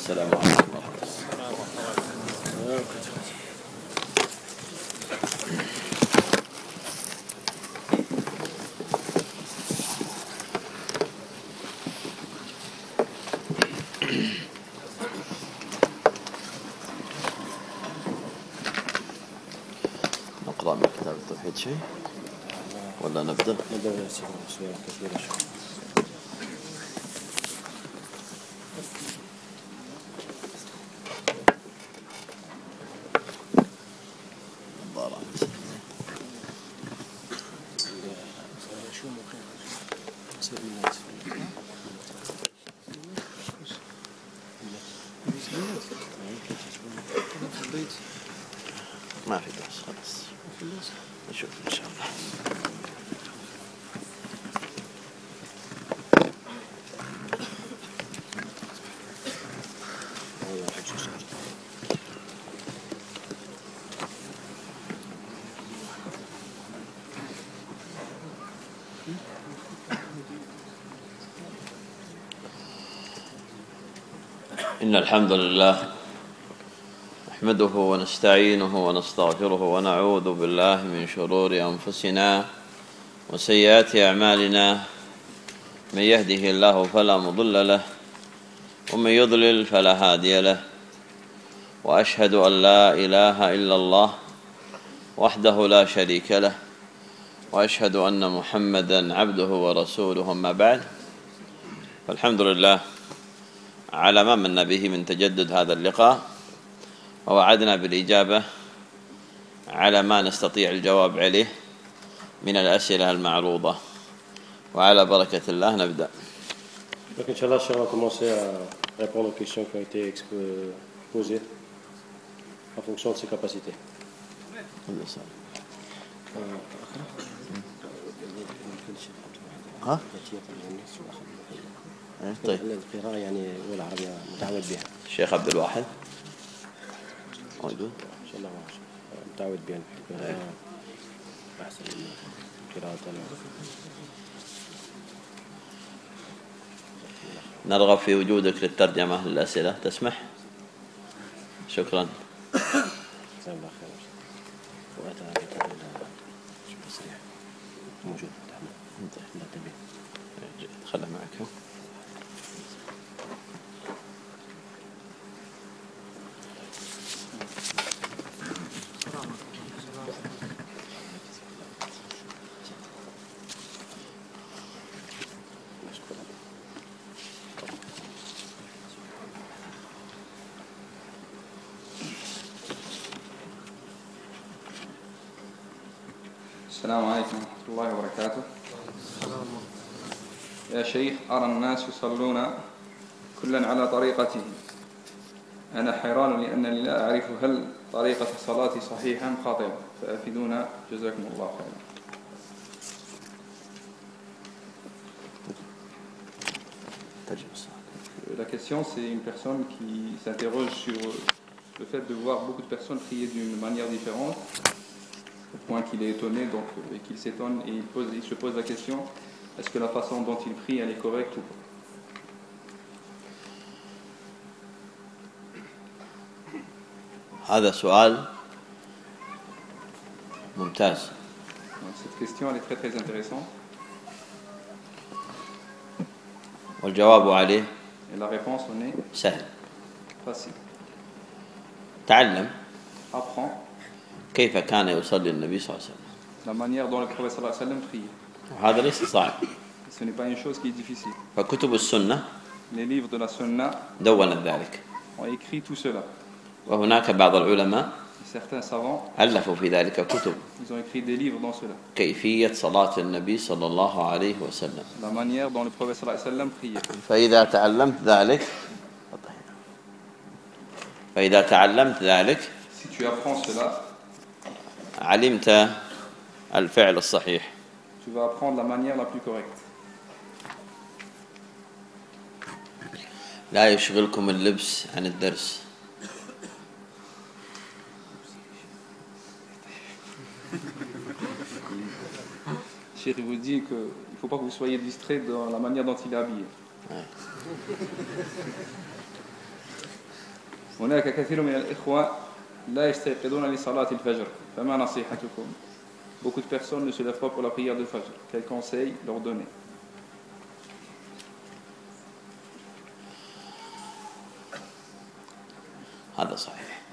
السلام عليكم ورحمة الله. نقرأ من كتاب التوحيد شيء ولا نبدأ؟ نبدأ شوية كثيرة شوية. ما في بس خلاص نشوف إن شاء الله. إن الحمد لله نحمده ونستعينه ونستغفره ونعوذ بالله من شرور أنفسنا وسيئات أعمالنا. من يهده الله فلا مضل له ومن يضلل فلا هادي له، وأشهد أن لا إله إلا الله وحده لا شريك له، وأشهد أن محمدا عبده ورسوله. أما بعد، فالحمد لله على ما من به من تجدد هذا اللقاء، ووعدنا بالإجابة على ما نستطيع الجواب عليه من الأسئلة المعروضة، وعلى بركة الله نبدأ. Donc, Inch'Allah, on va commencer à répondre aux questions qui ont été posées en fonction de ses capacités. ها؟ طيب. القراءة يعني والعربية متعود بها. الشيخ عبد الواحد موجود؟ إن شاء الله متعود بها القراءة أحسن من قراءة. نرغب في وجودك للترجمة للأسئلة، تسمح؟ شكرا. جزاك الله خير. وأتى كتاب صحيح موجود. خله معك. السلام عليكم ورحمة الله وبركاته. يا شيخ، أرى الناس يصلون كلا على طريقته، أنا حيران لأنني لا أعرف هل طريقة صلاتي صحيحة أم خاطئة، فأفيدونا جزاكم الله خيرا. La question, c'est une personne qui s'interroge sur le fait de voir beaucoup de personnes prier d'une manière différente, au point qu'il est étonné et qu'il s'étonne, et il se pose la question, est-ce que la façon dont il prie, elle est correcte ou pas? هذا سؤال ممتاز. Cette question, elle est très très intéressante. والجواب عليه Et la réponse, on est سهل. facile. تعلم Apprends كيف كان يصلي النبي صلى الله عليه وسلم. la manière dont le prophète sallallahu alayhi wa sallam prie. وهذا ليس صعب. Ce n'est pas une chose qui est difficile. فكتب السنة Les livres de la Sunna دونت ذلك، ont écrit tout cela. وهناك بعض العلماء Certains savants, ألفوا في ذلك كتب ils ont écrit des livres dans cela. كيفية صلاة النبي صلى الله عليه وسلم. La manière dont le prophète sallallahu alayhi wa sallam priait. فإذا تعلمت ذلك Si tu apprends cela, علمت الفعل الصحيح. tu vas apprendre la manière la plus correcte. لا يشغلكم اللبس عن الدرس. Cheikh vous dit qu'il ne faut pas que vous soyez distrait dans la manière dont il est habillé. Ouais. هناك كثير من الإخوة لا يستيقظون لصلاة الفجر فما نصيحتكم؟ Beaucoup de personnes ne se lèvent pas pour la prière de Fajr. Quel conseil leur donner? هذا صحيح.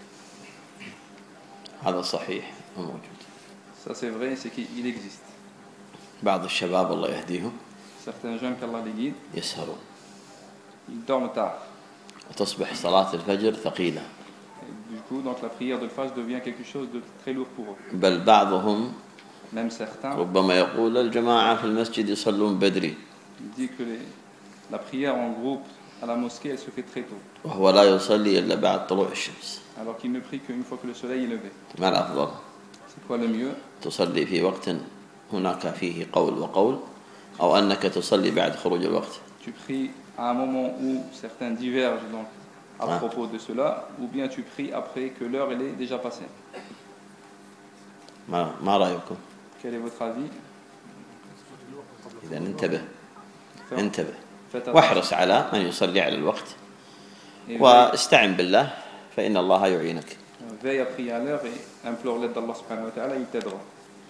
هذا صحيح وموجود. Ça c'est vrai, c'est qu'il existe. بعض الشباب الله يهديهم Certains jeunes qu'Allah les guide, يسهرون ils dorment tard. وتصبح صلاة الفجر ثقيلة. Et du coup, donc la prière de Fajr devient quelque chose de très lourd pour eux. بل بعضهم Même certains ربما يقول الجماعة في المسجد يصلون بدري disent que la prière en groupe à la mosquée, elle se fait très tôt. وهو لا يصلي إلا بعد طلوع الشمس. Alors qu'il ne prie qu'une fois que le soleil est levé. ما الأفضل؟ C'est quoi le mieux? تصلي في وقت هناك فيه قول وقول أو أنك تصلي بعد خروج الوقت. Tu pries à un moment où certains divergent donc à propos de cela, ou bien tu pries après que l'heure elle est déjà passée. ما رأيكم؟ Quel est votre avis? إذا انتبه Faites attention. واحرص على أن يصلي على الوقت Et واستعن بالله فإن الله يعينك. veille à prier à l'heure et implore l'aide d'Allah subhanahu wa ta'ala, il t'aidera.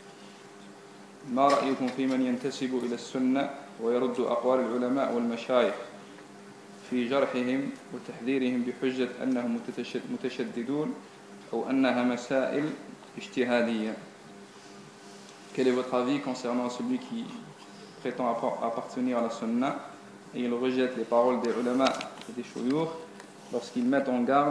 ما رأيكم في من ينتسب إلى السنة ويرد أقوال العلماء والمشايخ في جرحهم وتحذيرهم بحجة أنهم متشددون أو أنها مسائل اجتهادية? Quel est votre avis concernant celui qui prétend appartenir à la sunna et il rejette les paroles des ulama et des shuyukh lorsqu'ils mettent en garde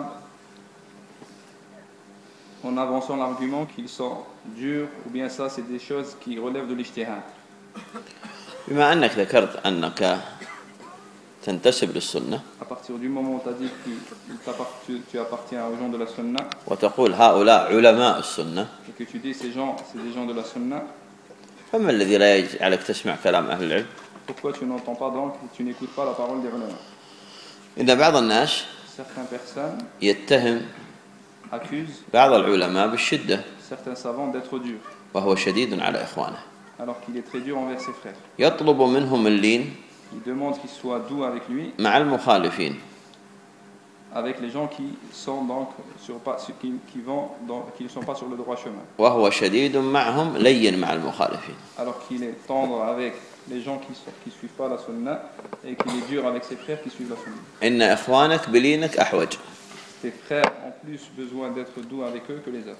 en avançant l'argument qu'ils sont durs ou bien ça c'est des choses qui relèvent de l'ijtihad? بما أنك ذكرت أنك تنتسب للسنة À partir du moment où tu as dit que tu appartiens aux gens de la sunna وتقول هؤلاء علماء السنة et que tu dis ces gens c'est des gens de la sunna, فما الذي لا يجعلك تسمع كلام أهل العلم؟ pourquoi tu n'entends pas donc et tu n'écoutes pas la parole des ulama? إن بعض الناس Certaines personnes يتهم accusent بعض العلماء بالشدة certains savants d'être durs وهو شديد على إخوانه alors qu'il est très dur envers ses frères. يطلب منهم اللين Il demande qu'il soit doux avec lui, مع المخالفين avec les gens qui sont donc qui ne sont pas sur le droit chemin. وهو شديد معهم لين مع المخالفين. Alors qu'il est tendre avec les gens qui suivent pas la sunna et qu'il est dur avec ses frères qui suivent la sunna. إن إخوانك بلينك أحوج. Tes frères ont plus besoin d'être doux avec eux que les autres.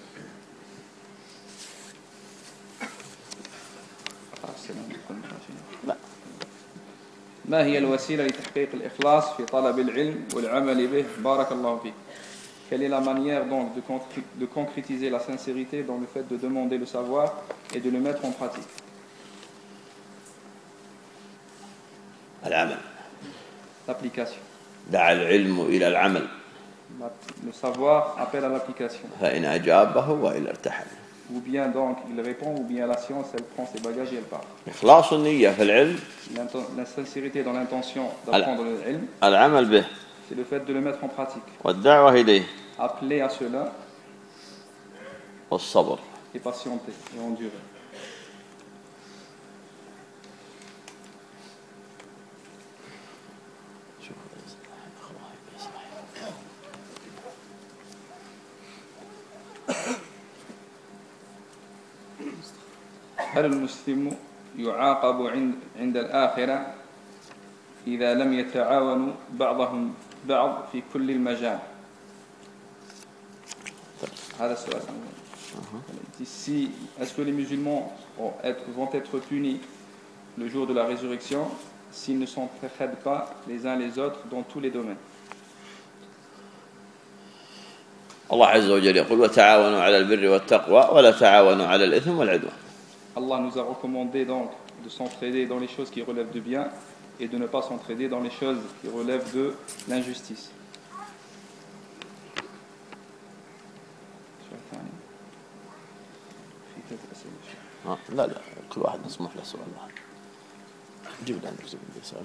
ما هي الوسيلة لتحقيق الإخلاص في طلب العلم والعمل به؟ بارك الله فيك. Quelle est la manière donc de concrétiser la sincérité dans le fait de demander le savoir et de le mettre en pratique? العمل. L'application. دعا العلم إلى العمل. Le savoir appelle à l'application. فإن أجابه وإلا ارتحل. Ou bien donc il répond, ou bien la science elle prend ses bagages et elle part. إخلاص النية في العلم. La sincérité dans l'intention d'apprendre le ilm, العمل به. c'est le fait de le mettre en pratique. والدعوة إليه. Appeler à cela والصبر. et patienter et endurer. هل المسلم يعاقب عند الآخرة إذا لم يتعاونوا بعضهم بعض في كل المجال؟ هذا السؤال. Ici, est-ce que les musulmans vont être punis le jour de la résurrection s'ils ne s'entraident pas les uns les autres dans tous les domaines? الله عز وجل يقول وتعاونوا على البر والتقوى ولا تعاونوا على الإثم والعدوان. Allah nous a recommandé donc de s'entraider dans les choses qui relèvent du bien et de ne pas s'entraider dans les choses qui relèvent de l'injustice. لا كل واحد مسموح له سؤال واحد. جيب لنا سؤال.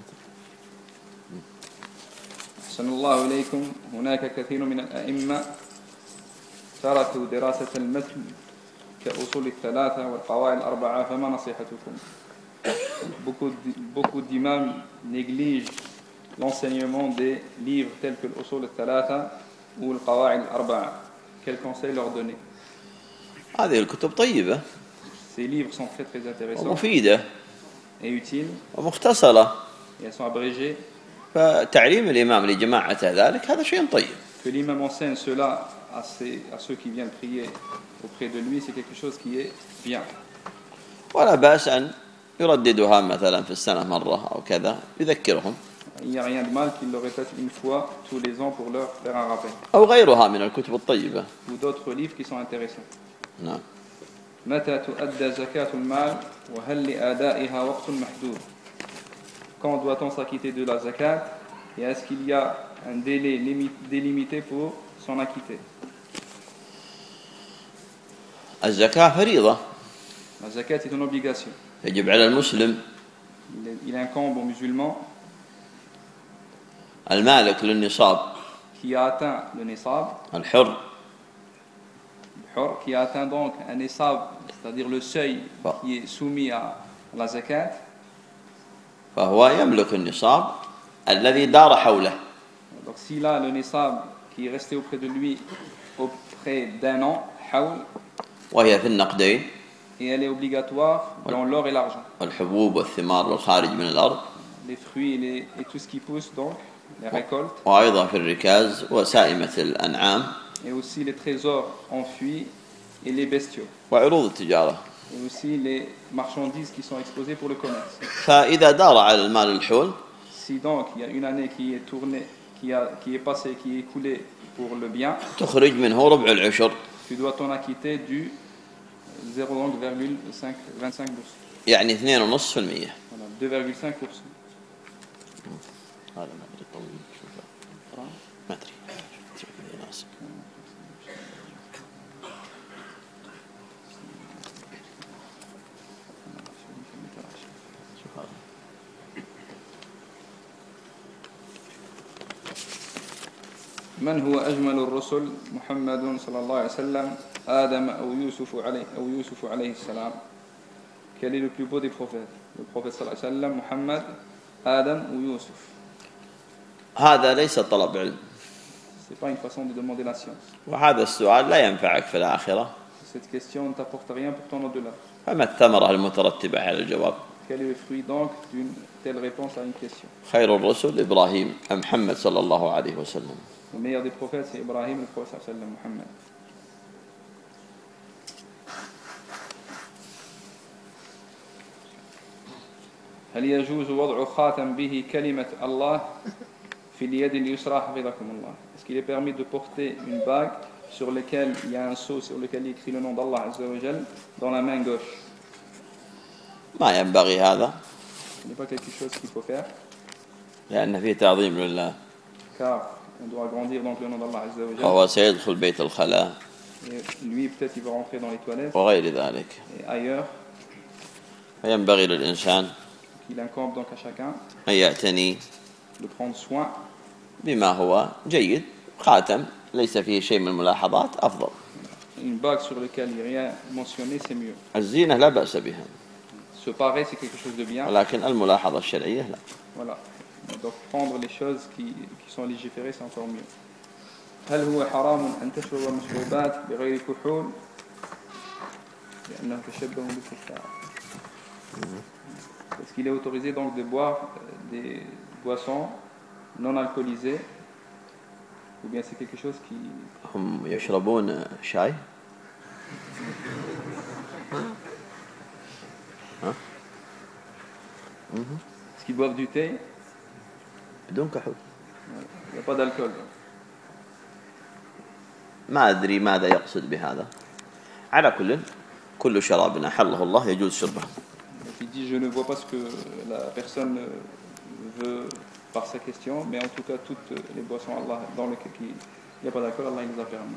أحسن الله إليكم. هناك كثير من الأئمة تركوا دراسة المتن كأصول الثلاثة والقواعد الأربعة فما نصيحتكم؟ Beaucoup d'imams négligent l'enseignement des livres tels que l'usul al-thalatha ou القواعد الأربعة. Quel conseil leur donner? هذه الكتب طيبة Ces livres sont très très intéressants ومفيدة et utiles ومختصرة، et elles sont abrégées. فتعليم الإمام لجماعته ذلك هذا شيء طيب. Que l'imam enseigne cela à ceux qui viennent prier auprès de lui, c'est quelque chose qui est bien. ولا بأس أن يرددها مثلا في السنة مرة أو كذا يذكرهم. Il n'y a rien de mal qu'il le répète une fois tous les ans pour leur faire un rappel. أو غيرها من الكتب الطيبة. Ou d'autres livres qui sont intéressants. نعم. متى تؤدى زكاة المال وهل لأدائها وقت محدود? Quand doit-on s'acquitter de la zakat et est-ce qu'il y a un délai délimité pour s'en acquitter? الزكاة فريضة. La zakat est une obligation. يجب على المسلم. Il incombe aux musulmans المالك للنصاب. Qui a atteint le nisab. الحر. Qui a atteint donc un nisab, c'est-à-dire le seuil qui est soumis à la zakat. فهو يملك النصاب الذي دار حوله. Donc s'il a le nisab qui est resté auprès de lui auprès d'un an, hawl, وهي في النقدين. et elle est obligatoire dans l'or et l'argent. والحبوب والثمار والخارج من الأرض. Les fruits et tout ce qui pousse donc, les récoltes. وأيضا في الركاز وسائمة الأنعام. Et aussi les trésors enfuis et les bestiaux. وعروض التجارة. Et aussi les marchandises qui sont exposées pour le commerce. فإذا دار على المال الحول. Si donc il y a une année qui est tournée, qui est passée, qui est écoulée pour le bien. تخرج منه ربع العشر. Tu dois t'en acquitter du 0,25%. يعني 2.5%. Voilà, 2,5%. هذا ما أدري طويل شوفه. ما أدري. من هو أجمل الرسل؟ محمد صلى الله عليه وسلم، آدم أو يوسف عليه السلام. Quel est le plus beau des prophètes? Le prophète صلى الله عليه وسلم, Muhammad, Adam ou Yusuf? هذا ليس طلب علم. C'est pas une façon de demander la science. وهذا السؤال لا ينفعك في الآخرة. Cette question ne t'apporte rien pour ton au-delà. فما الثمرة المترتبة على الجواب؟ Quel est le fruit donc d'une telle réponse à une question? خير الرسل إبراهيم محمد صلى الله عليه وسلم. Le meilleur des prophètes c'est Ibrahim, le prophète صلى الله عليه وسلم, Muhammad. هل يجوز وضع خاتم به كلمة الله في اليد اليسرى حفظكم الله? Est-ce qu'il est permis de porter une bague sur laquelle il y a un sceau sur lequel il y a écrit le nom d'Allah Azza wa Jal dans la main gauche? ما ينبغي هذا. Ce n'est pas quelque chose qu'il faut faire. لأن فيه تعظيم لله. Car on doit grandir donc le nom d'Allah Azza wa Jal. وهو سيدخل بيت الخلاء. Et lui peut-être il va rentrer dans les toilettes. وغير ذلك. Et ailleurs. فينبغي للإنسان. Il incombe donc à chacun. أن يعتني. De prendre soin. بما هو جيد. خاتم ليس فيه شيء من الملاحظات أفضل. Une bague sur laquelle il n'y a rien mentionné c'est mieux. الزينة لا بأس بها. Se parer c'est quelque chose de bien. ولكن الملاحظة الشرعية لا. Voilà. Donc prendre les choses qui sont légiférées c'est encore mieux. هل هو حرام أن تشرب المشروبات بغير كحول لأنه تشبه بالكفار؟ Est-ce qu'il est autorisé donc de boire des boissons non alcoolisées ou bien c'est quelque chose qui... هم يشربون شاي. Est-ce qu'ils boivent du thé? بدون كحول. Il n'y a pas d'alcool. ما أدري ماذا يقصد بهذا. على كل شراب أحله الله يجوز شربه. Il dit je ne vois pas ce que la personne veut par sa question, mais en tout cas toutes les boissons Allah dans lesquelles il n'y a pas d'alcool, Allah il les a permis.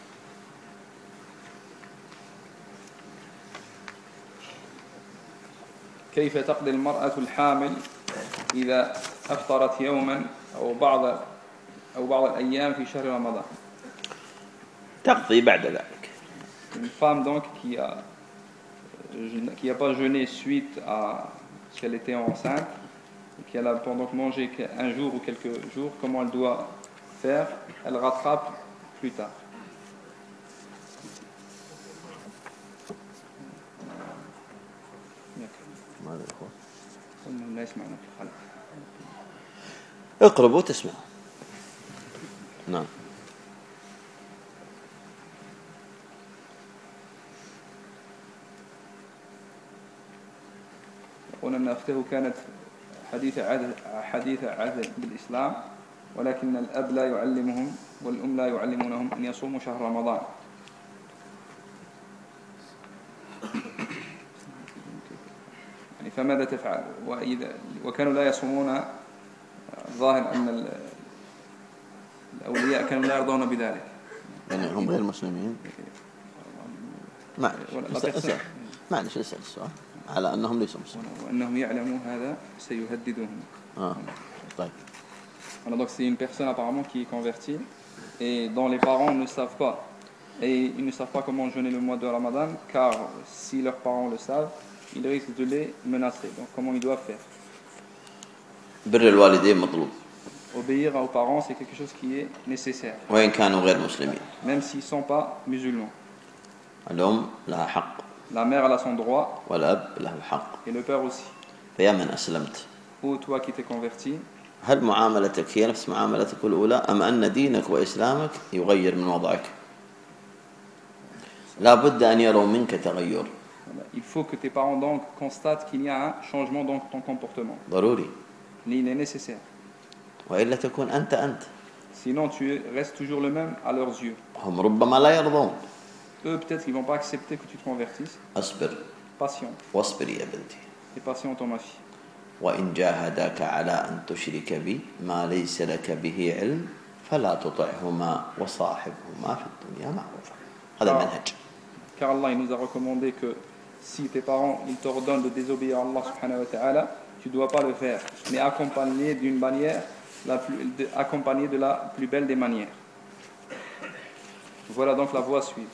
كيف تقضي المرأة الحامل إذا أفطرت يوما أو بعض الأيام في شهر رمضان؟ تقضي بعد ذلك. Une femme donc qui a pas jeûné suite à ce qu'elle était enceinte et qui a donc mangé un jour ou quelques jours, comment elle doit faire, elle rattrape plus tard. ماذا يقول؟ إنهم لا يسمعون في الخلف. اقربوا تسمع. نعم. يقول أن أخته كانت حديث عهد بالإسلام، ولكن الأب لا يعلمهم والأم لا يعلمونهم أن يصوموا شهر رمضان. يعني فماذا تفعل؟ وكانوا لا يصومون، الظاهر أن الأولياء كانوا لا يرضون بذلك. يعني هم غير مسلمين؟ معلش اسأل السؤال على أنهم ليسوا مسلمين. وأنهم يعلموا هذا سيهددهم. طيب. Alors donc c'est une personne apparemment qui est convertie et dont les parents ne savent pas. Et ils ne savent pas comment jeûner le mois de Ramadan, car si leurs parents le savent, ils risquent de les menacer. Donc comment ils doivent faire? بر الوالدين مطلوب. Obéir aux parents, c'est quelque chose qui est nécessaire. وإن كانوا غير مسلمين. Même s'ils ne sont pas musulmans. الأم لها حق. La mère elle a son droit. والأب له حق. Et le père aussi. فيا من أسلمت. Ou toi qui t'es converti. هل معاملتك هي نفس معاملتك الأولى أم أن دينك وإسلامك يغير من وضعك؟ لا بد أن يروا منك تغير. Il faut que tes parents donc constatent qu'il y a un changement dans ton comportement. ضروري. Il est nécessaire. وإلا تكون أنت. Sinon tu restes toujours le même à leurs yeux. هم ربما لا يرضون. Eux peut-être qu'ils vont pas accepter que tu te convertisses. أصبر. Patient. واصبري يا بنتي. Et patiente ma fille. وإن جاهداك على أن تشرك بي ما ليس لك به علم فلا تطعهما وصاحبهما في الدنيا معروفا. هذا المنهج. Car Allah il nous a recommandé que si tes parents ils t'ordonnent de désobéir à Allah subhanahu wa ta'ala, tu ne dois pas le faire, mais accompagné d'une manière accompagné de la plus belle des manières. Voilà donc la voie à suivre.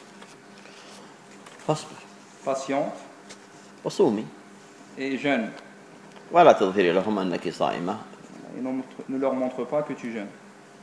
Patiente. وصومي. Et jeûne. ولا تظهري لهم أنك صائمة. Et ne leur montre pas que tu jeûnes.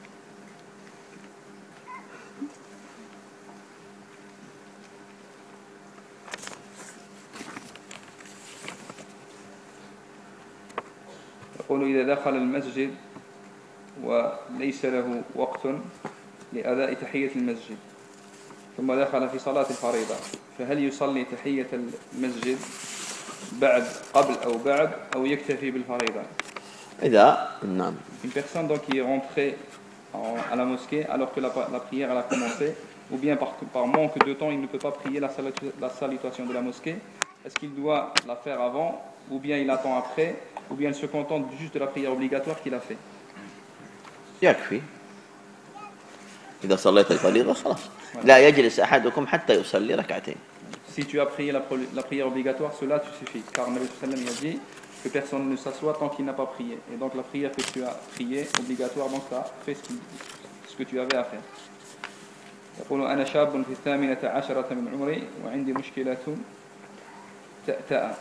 يقول إذا دخل المسجد وليس له وقت لأداء تحية المسجد ثم دخل في صلاة الفريضة فهل يصلي تحية المسجد قبل أو بعد أو يكتفي بالفريضة؟ نعم. Une personne donc qui est rentrée à la mosquée alors que la prière elle a commencé, ou bien par manque de temps il ne peut pas prier la salutation de la mosquée, est-ce qu'il doit la faire avant ou bien il attend après, ou bien il se contente juste de la prière obligatoire qu'il a fait? يكفي. إذا صليت الفريضة خلاص. لا يجلس أحدكم حتى يصلي ركعتين. Si tu as prié la prière obligatoire, cela te suffit. Car Nabi sallam a dit que personne ne s'assoit tant qu'il n'a pas prié. Et donc la prière que tu as priée, obligatoire, donc tu as fait ce que tu avais à faire. يقول أنا شاب في 18 من عمري وعندي مشكلة تأتأ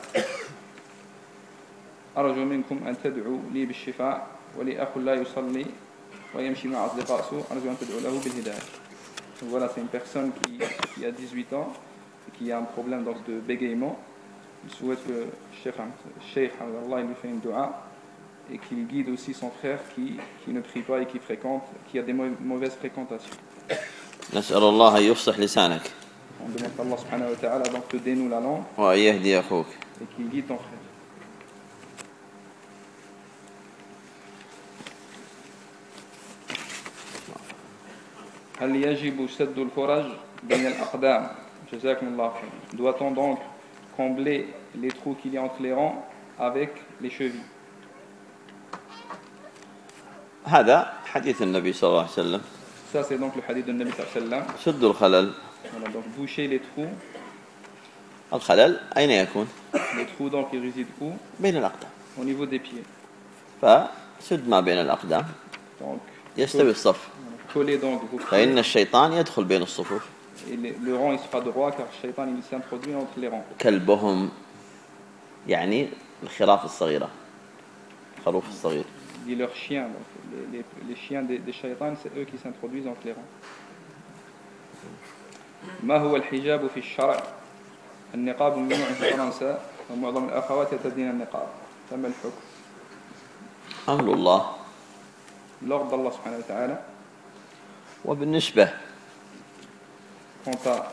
أرجو منكم أن تدعوا لي بالشفاء ولأخ لا يصلي ويمشي مع أصدقاء سوء أرجو أن تدعوا له بالهداية. Voilà, c'est une personne qui a 18 ans et qui a un problème donc, de bégaiement. Il souhaite que le Cheikh Allah lui fait une dua et qu'il guide aussi son frère qui ne prie pas et qui a des mauvaises fréquentations. نسأل الله أن يفصح لسانك. On demande à Allah subhanahu wa ta'ala donc te dénoue la langue وأن يهدي أخوك. Et qu'il guide ton frère. هل يجب سد الفرج بين الأقدام؟ جزاكم الله خير. Doit-on donc combler les trous qu'il y a entre les rangs avec les chevilles? هذا حديث النبي صلى الله عليه وسلم. Ça c'est donc le hadith de Nabi sallallahu alayhi wa sallam. سد الخلل. Voilà, donc boucher les trous. الخلل أين يكون؟ Les trous donc ils résident où? بين الأقدام. Au niveau des pieds. فسد ما بين الأقدام. Donc يستوي الصف. coller donc vos pieds. فإن الشيطان يدخل بين الصفوف. Et le rang il sera droit car le shaitan il s'introduit entre les rangs. كلبهم يعني الخراف الصغيرة. الخروف الصغير. dit leurs chiens. Donc les chiens des shaitans, c'est eux qui s'introduisent entre les rangs. ما هو الحجاب في الشرع؟ النقاب ممنوع في فرنسا ومعظم الأخوات يرتدين النقاب. فما الحكم؟ أمر الله. L'ordre d'Allah subhanahu wa ta'ala. وبالنسبة Quant à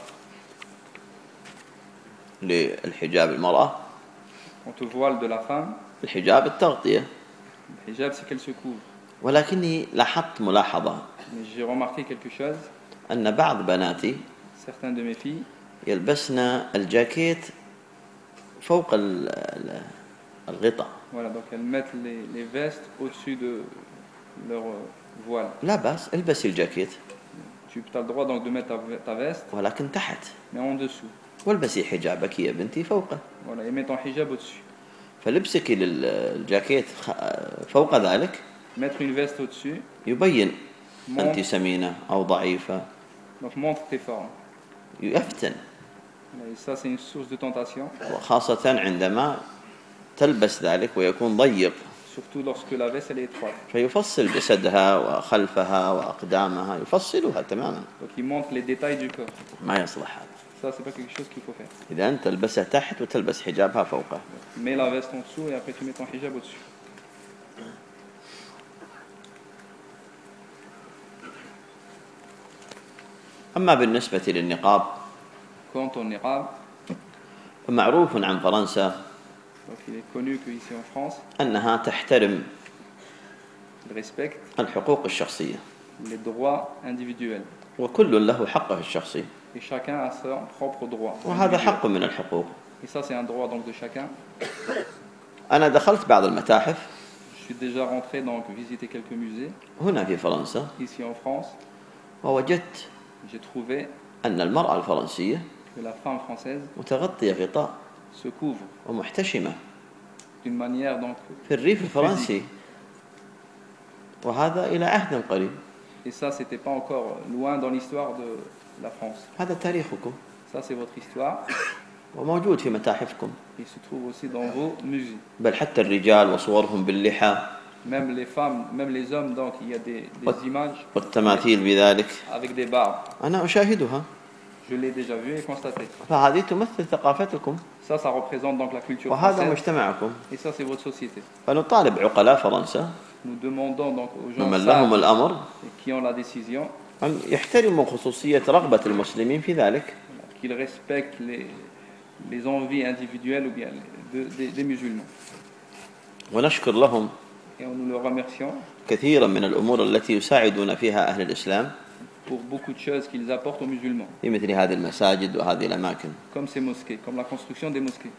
للحجاب المرأة quant au voile de la femme, الحجاب التغطية. le hijab c'est qu'elle se couvre. ولكني لاحظت ملاحظة Mais j'ai remarqué quelque chose. أن بعض بناتي Certains de mes filles يلبسن الجاكيت فوق الغطاء. Voilà, donc elles mettent les vestes au-dessus de leur voile. لا بأس، البسي الجاكيت. Tu as le droit donc de mettre ta veste, ولكن تحت. mais en dessous. والبسي حجابك يا بنتي فوقه. Voilà, et mets ton hijab au-dessus. فلبسك للجاكيت فوق ذلك Mettre une veste au-dessus يبين montre, أنت سمينة أو ضعيفة. donc montre tes formes. يفتن. Et ça c'est une source de tentation. وخاصة عندما تلبس ذلك ويكون ضيق. Surtout lorsque la veste elle est étroite. فيفصل جسدها وخلفها وأقدامها، يفصلها تماما. Donc il montre les détails du corps. ما يصلح هذا. Ça c'est pas quelque chose qu'il faut faire. إذا أنت تلبسها تحت وتلبس حجابها فوقه. Mets la veste en dessous et après tu mets ton hijab au-dessus. أما بالنسبة للنقاب Quant au niqab, فمعروف عن فرنسا donc il est connu qu'ici en France, أنها تحترم il respecte الحقوق الشخصية. les droits individuels. وكل له حقه الشخصي. Et chacun a son propre droit. وهذا حق من الحقوق. Et ça c'est un droit donc de chacun. أنا دخلت بعض المتاحف Je suis déjà rentré donc visiter quelques musées هنا في فرنسا ici en France. ووجدت J'ai trouvé أن المرأة الفرنسية que la femme française متغطية غطاء se couvre ومحتشمة d'une manière donc. في الريف الفرنسي، وهذا إلى عهد قريب. Et ça c'était pas encore loin dans l'histoire de la France. هذا تاريخكم Ça c'est votre histoire. وموجود في متاحفكم. Il se trouve aussi dans vos musées. بل حتى الرجال وصورهم باللحى Même les femmes, même les hommes, donc il y a des images والتماثيل بذلك. avec des barbes. أنا أشاهدها. Je l'ai déjà vu et constaté. فهذه تمثل ثقافتكم Ça représente donc la culture وهذا française. مجتمعكم. Et ça c'est votre société. فنطالب عقلاء فرنسا Nous demandons donc aux gens ومن لهم sages الأمر et qui ont la décision أن يحترموا خصوصية رغبة المسلمين في ذلك. qu'ils respectent les envies individuelles ou bien des musulmans. ونشكر لهم Et nous le remercions كثيرا من الأمور التي يساعدون فيها أهل الإسلام pour beaucoup de choses qu'ils apportent aux musulmans, في مثل هذه المساجد وهذه الأماكن. comme ces mosquées, comme la construction des mosquées.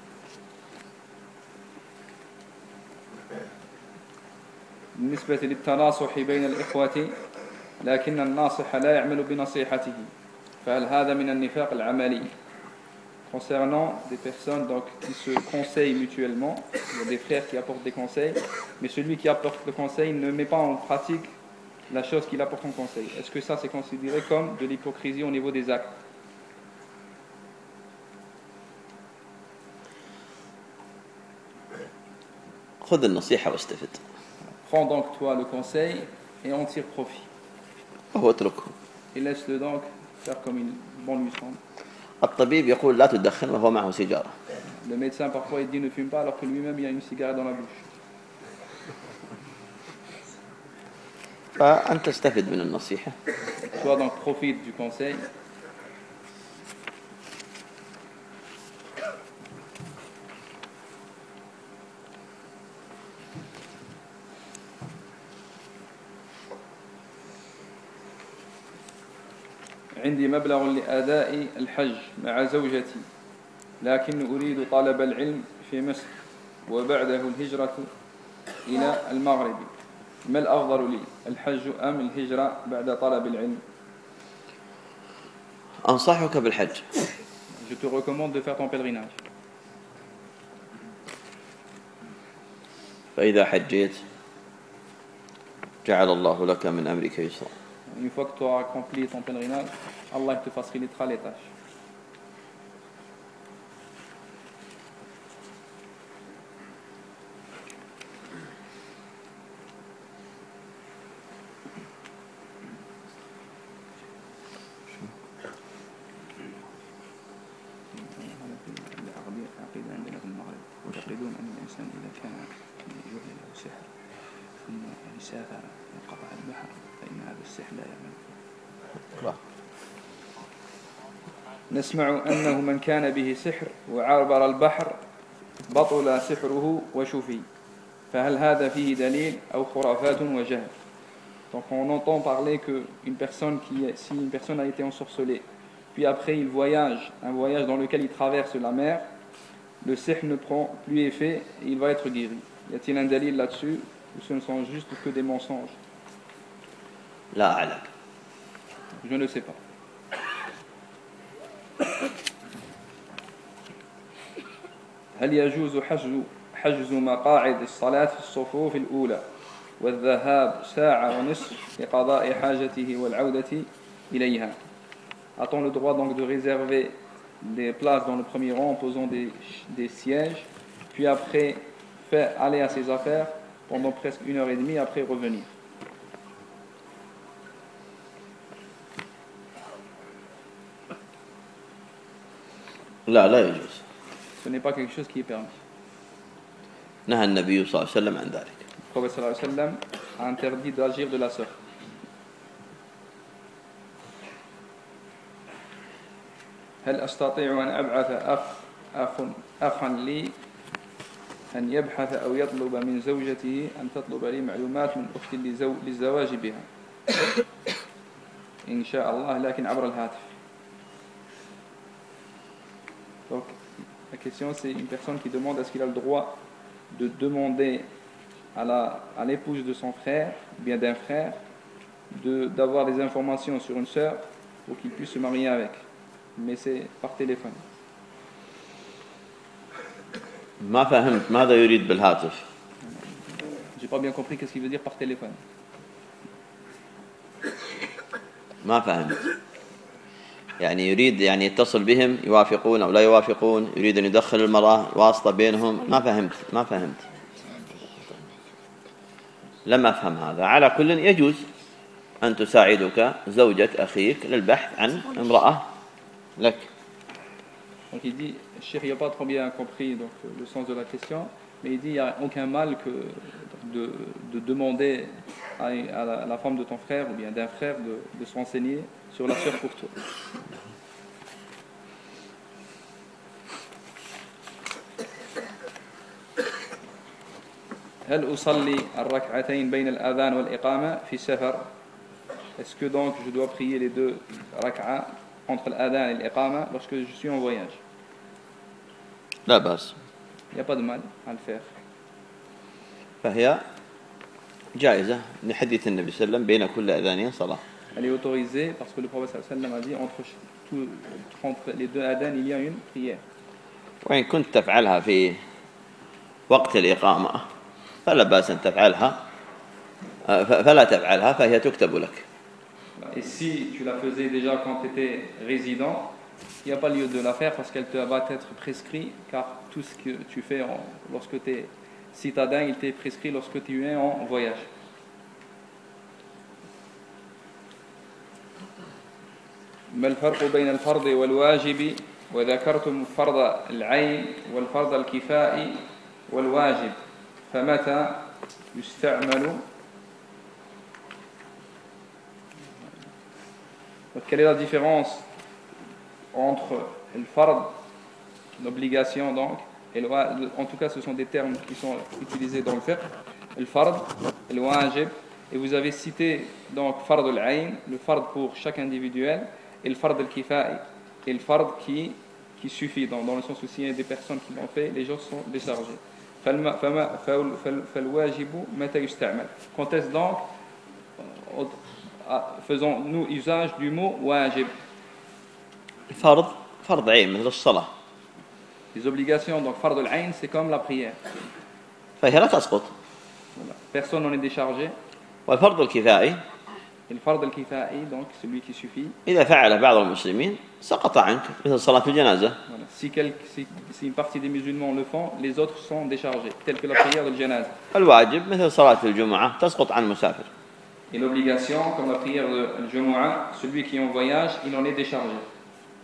بالنسبة للتناصح بين الإخوة لكن الناصح لا يعمل بنصيحته فهل هذا من النفاق العملي؟ Concernant des personnes donc, qui se conseillent mutuellement, il y a des frères qui apportent des conseils, mais celui qui apporte le conseil ne met pas en pratique la chose qu'il apporte en conseil. Est-ce que ça c'est considéré comme de l'hypocrisie au niveau des actes? خذ النصيحة واستفد. Prends donc toi le conseil et en tire profit. وهو اتركه. Et laisse-le donc faire comme il bon lui semble. الطبيب يقول لا تدخن وهو معه سيجارة. Le médecin parfois il dit ne fume pas alors que lui-même il a une cigarette dans la bouche. فأنت استفد من النصيحة. Toi donc profite du conseil. عندي مبلغ لأداء الحج مع زوجتي لكن أريد طلب العلم في مصر وبعده الهجرة إلى المغرب ما الأفضل لي الحج أم الهجرة بعد طلب العلم؟ أنصحك بالحج. Je te recommande de faire ton pèlerinage. فإذا حجيت جعل الله لك من أمرك يسرا. Une fois que tu auras accompli ton pèlerinage, Allah te facilitera les tâches. الإنسان إذا كان يجوع له سحر ثم سافر وقطع البحر فإن هذا السحر لا يعمل. نسمع أنه من كان به سحر وعبر البحر بطل سحره وشفي فهل هذا فيه دليل أو خرافات وجهل. Donc on entend parler que si une personne a été ensorcelée, puis après il voyage, un voyage dans lequel il traverse la mer, le sihr ne prend plus effet et il va être guéri. Y a-t-il un dalil là-dessus ou ce ne sont juste que des mensonges? لا أعلم. Je ne sais pas. هل يجوز حجز مقاعد الصلاة في الصفوف الأولى والذهاب ساعة ونصف لقضاء حاجته والعودة إليها. A-t-on le droit donc de réserver des places dans le premier rang en posant des sièges, puis après aller à ses affaires pendant presque 1h30 après revenir? لا يجوز. Ce n'est pas quelque chose qui est permis. نهى النبي صلى الله عليه وسلم عن ذلك. Le prophète sallallahu alayhi wa sallam a interdit d'agir de la sorte. هل أستطيع أن أبعث أخا لي أن يبحث أو يطلب من زوجته أن تطلب لي معلومات من أخت للزواج بها إن شاء الله لكن عبر الهاتف. Donc la question c'est une personne qui demande est-ce qu'il a le droit de demander à l'épouse de son frère, bien d'un frère, d'avoir des informations sur une sœur pour qu'il puisse se marier avec. Mais c'est par téléphone. ما فهمت ماذا يريد بالهاتف. J'ai pas bien compris qu'est-ce qu'il veut dire par téléphone. ما فهمت. يعني يريد يتصل بهم يوافقون أو لا يوافقون، يريد أن يدخل المرأة واسطة بينهم. ما فهمت. لم أفهم هذا. على كل يجوز أن تساعدك زوجة أخيك للبحث عن امرأة لك. Donc il dit, Cheikh n'a pas trop bien compris donc, le sens de la question, mais il dit il n'y a aucun mal que de demander à la femme de ton frère ou bien d'un frère de se renseigner sur la sœur pour toi. هل أصلي الركعتين بين الأذان والإقامة في السفر? Est-ce que donc je dois prier les deux rak'a entre l'adhan et l'iqama lorsque je suis en voyage? لا بأس. Il n'y a pas de mal à le faire. فهي جائزة لحديث النبي صلى الله عليه وسلم بين كل أذانين صلاة. Elle est autorisée parce que le prophète sallallahu alayhi wa sallam a dit entre les deux adhan il y a une prière. وإن كنت تفعلها في وقت الإقامة فلا بأس أن تفعلها فلا تفعلها فهي تكتب لك. Et si tu la faisais déjà quand tu étais résident, il n'y a pas lieu de la faire parce qu'elle te va être prescrit, car tout ce que tu fais lorsque tu es citadin, il t'est prescrit lorsque tu es en voyage. ما الفرق بين الفرض والواجب وذكرتم فرض العين والفرض الكفائي والواجب فمتى يستعمل؟ Quelle est la différence entre le fard, l'obligation donc, et en tout cas ce sont des termes qui sont utilisés dans le fiqh, le fard, le wajib, et vous avez cité donc fard al-ayn, le fard pour chaque individuel, et le fard al-kifa'i, et le fard qui suffit, dans le sens où s'il y a des personnes qui l'ont fait, les gens sont déchargés. Quand est-ce donc faisons-nous usage du mot wajib? فرض عين مثل الصلاة. Les obligations, donc fard al-ayn, c'est comme la prière. فهي لا تسقط. Personne n'en est déchargé. والفرض الكفائي. Et le fard al-kifa'i, donc celui qui suffit. إذا فعل بعض المسلمين سقط عنك مثل صلاة الجنازة. Si une partie des musulmans le font, les autres sont déchargés, tels que la prière de janazah. الواجب مثل صلاة الجمعة تسقط عن المسافر. Et l'obligation, comme la prière de Jumu'ah, celui qui est en voyage, il en est déchargé.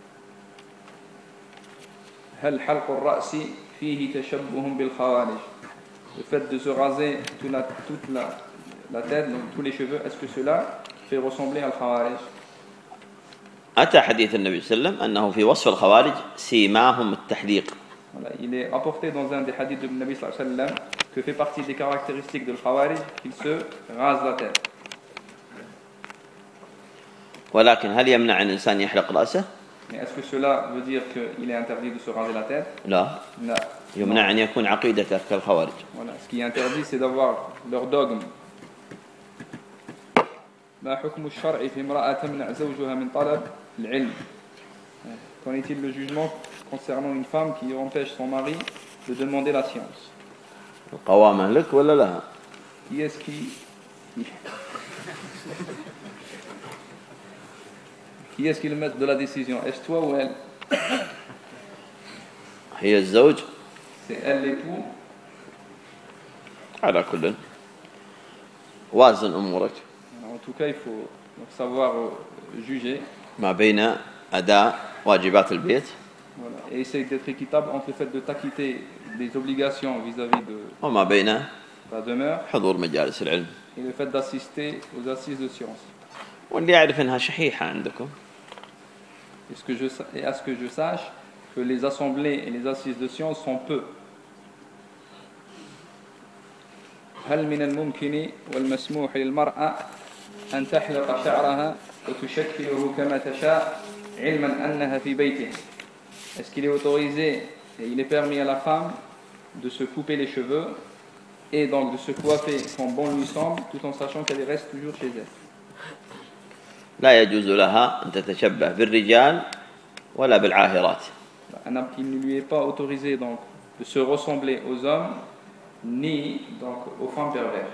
هل حلق الرأس فيه تشبه بالخوارج? Le fait de se raser toute la tête, donc tous les cheveux, est-ce que cela fait ressembler à Khawarij? أتى حديث النبي صلى الله عليه وسلم أنه في وصف الخوارج سيماهم التحليق. Voilà, il est apporté dans un des hadiths de Nabi sallallahu alayhi wa sallam que fait partie des caractéristiques de Khawarij qu'il se rase la tête. ولكن هل يمنع الإنسان يحلق رأسه؟ Mais est-ce que cela veut dire qu'il est interdit de se raser la tête? لا. Non. يمنع أن يكون عقيدته كالخوارج. Voilà, ce qui est interdit, c'est d'avoir leur dogme. ما حكم الشرع في امرأة تمنع زوجها من طلب العلم? Qu'en est-il le jugement concernant une femme qui empêche son mari de demander la science? القوامة لك ولا لها؟ Qui est-ce qui le maître de la décision? Est-ce toi ou elle? هي الزوج. C'est elle l'époux. على كل وازن أمورك. En tout cas, il faut savoir juger. ما بين أداء واجبات البيت. Voilà. Et essayer d'être équitable entre le fait de t'acquitter des obligations vis-à-vis de وما بين ta demeure حضور مجالس العلم. et le fait d'assister aux assises de science. واللي يعرف أنها شحيحة عندكم. Et à ce que je sache que les assemblées et les assises de science sont peu. هل من الممكن والمسموح للمرأة أن تحلق شعرها وتشكله كما تشاء علما أنها في بيتها? Est-ce qu'il est autorisé et il est permis à la femme de se couper les cheveux et donc de se coiffer comme bon lui semble tout en sachant qu'elle reste toujours chez elle? لا يجوز لها أن تتشبه بالرجال ولا بالعاهرات. Il ne lui est pas autorisé donc de se ressembler aux hommes ni donc aux femmes perverses.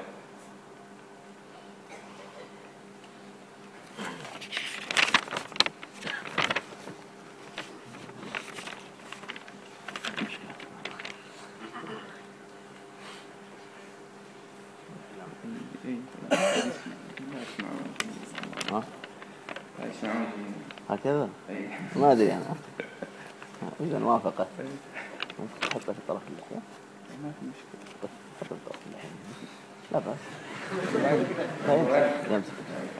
هكذا؟ ما أدري أنا. إذا موافقة. ممكن تحطها في طرف اللحية. ما في مشكلة. حطها في طرف اللحية. لا بأس. يمسك.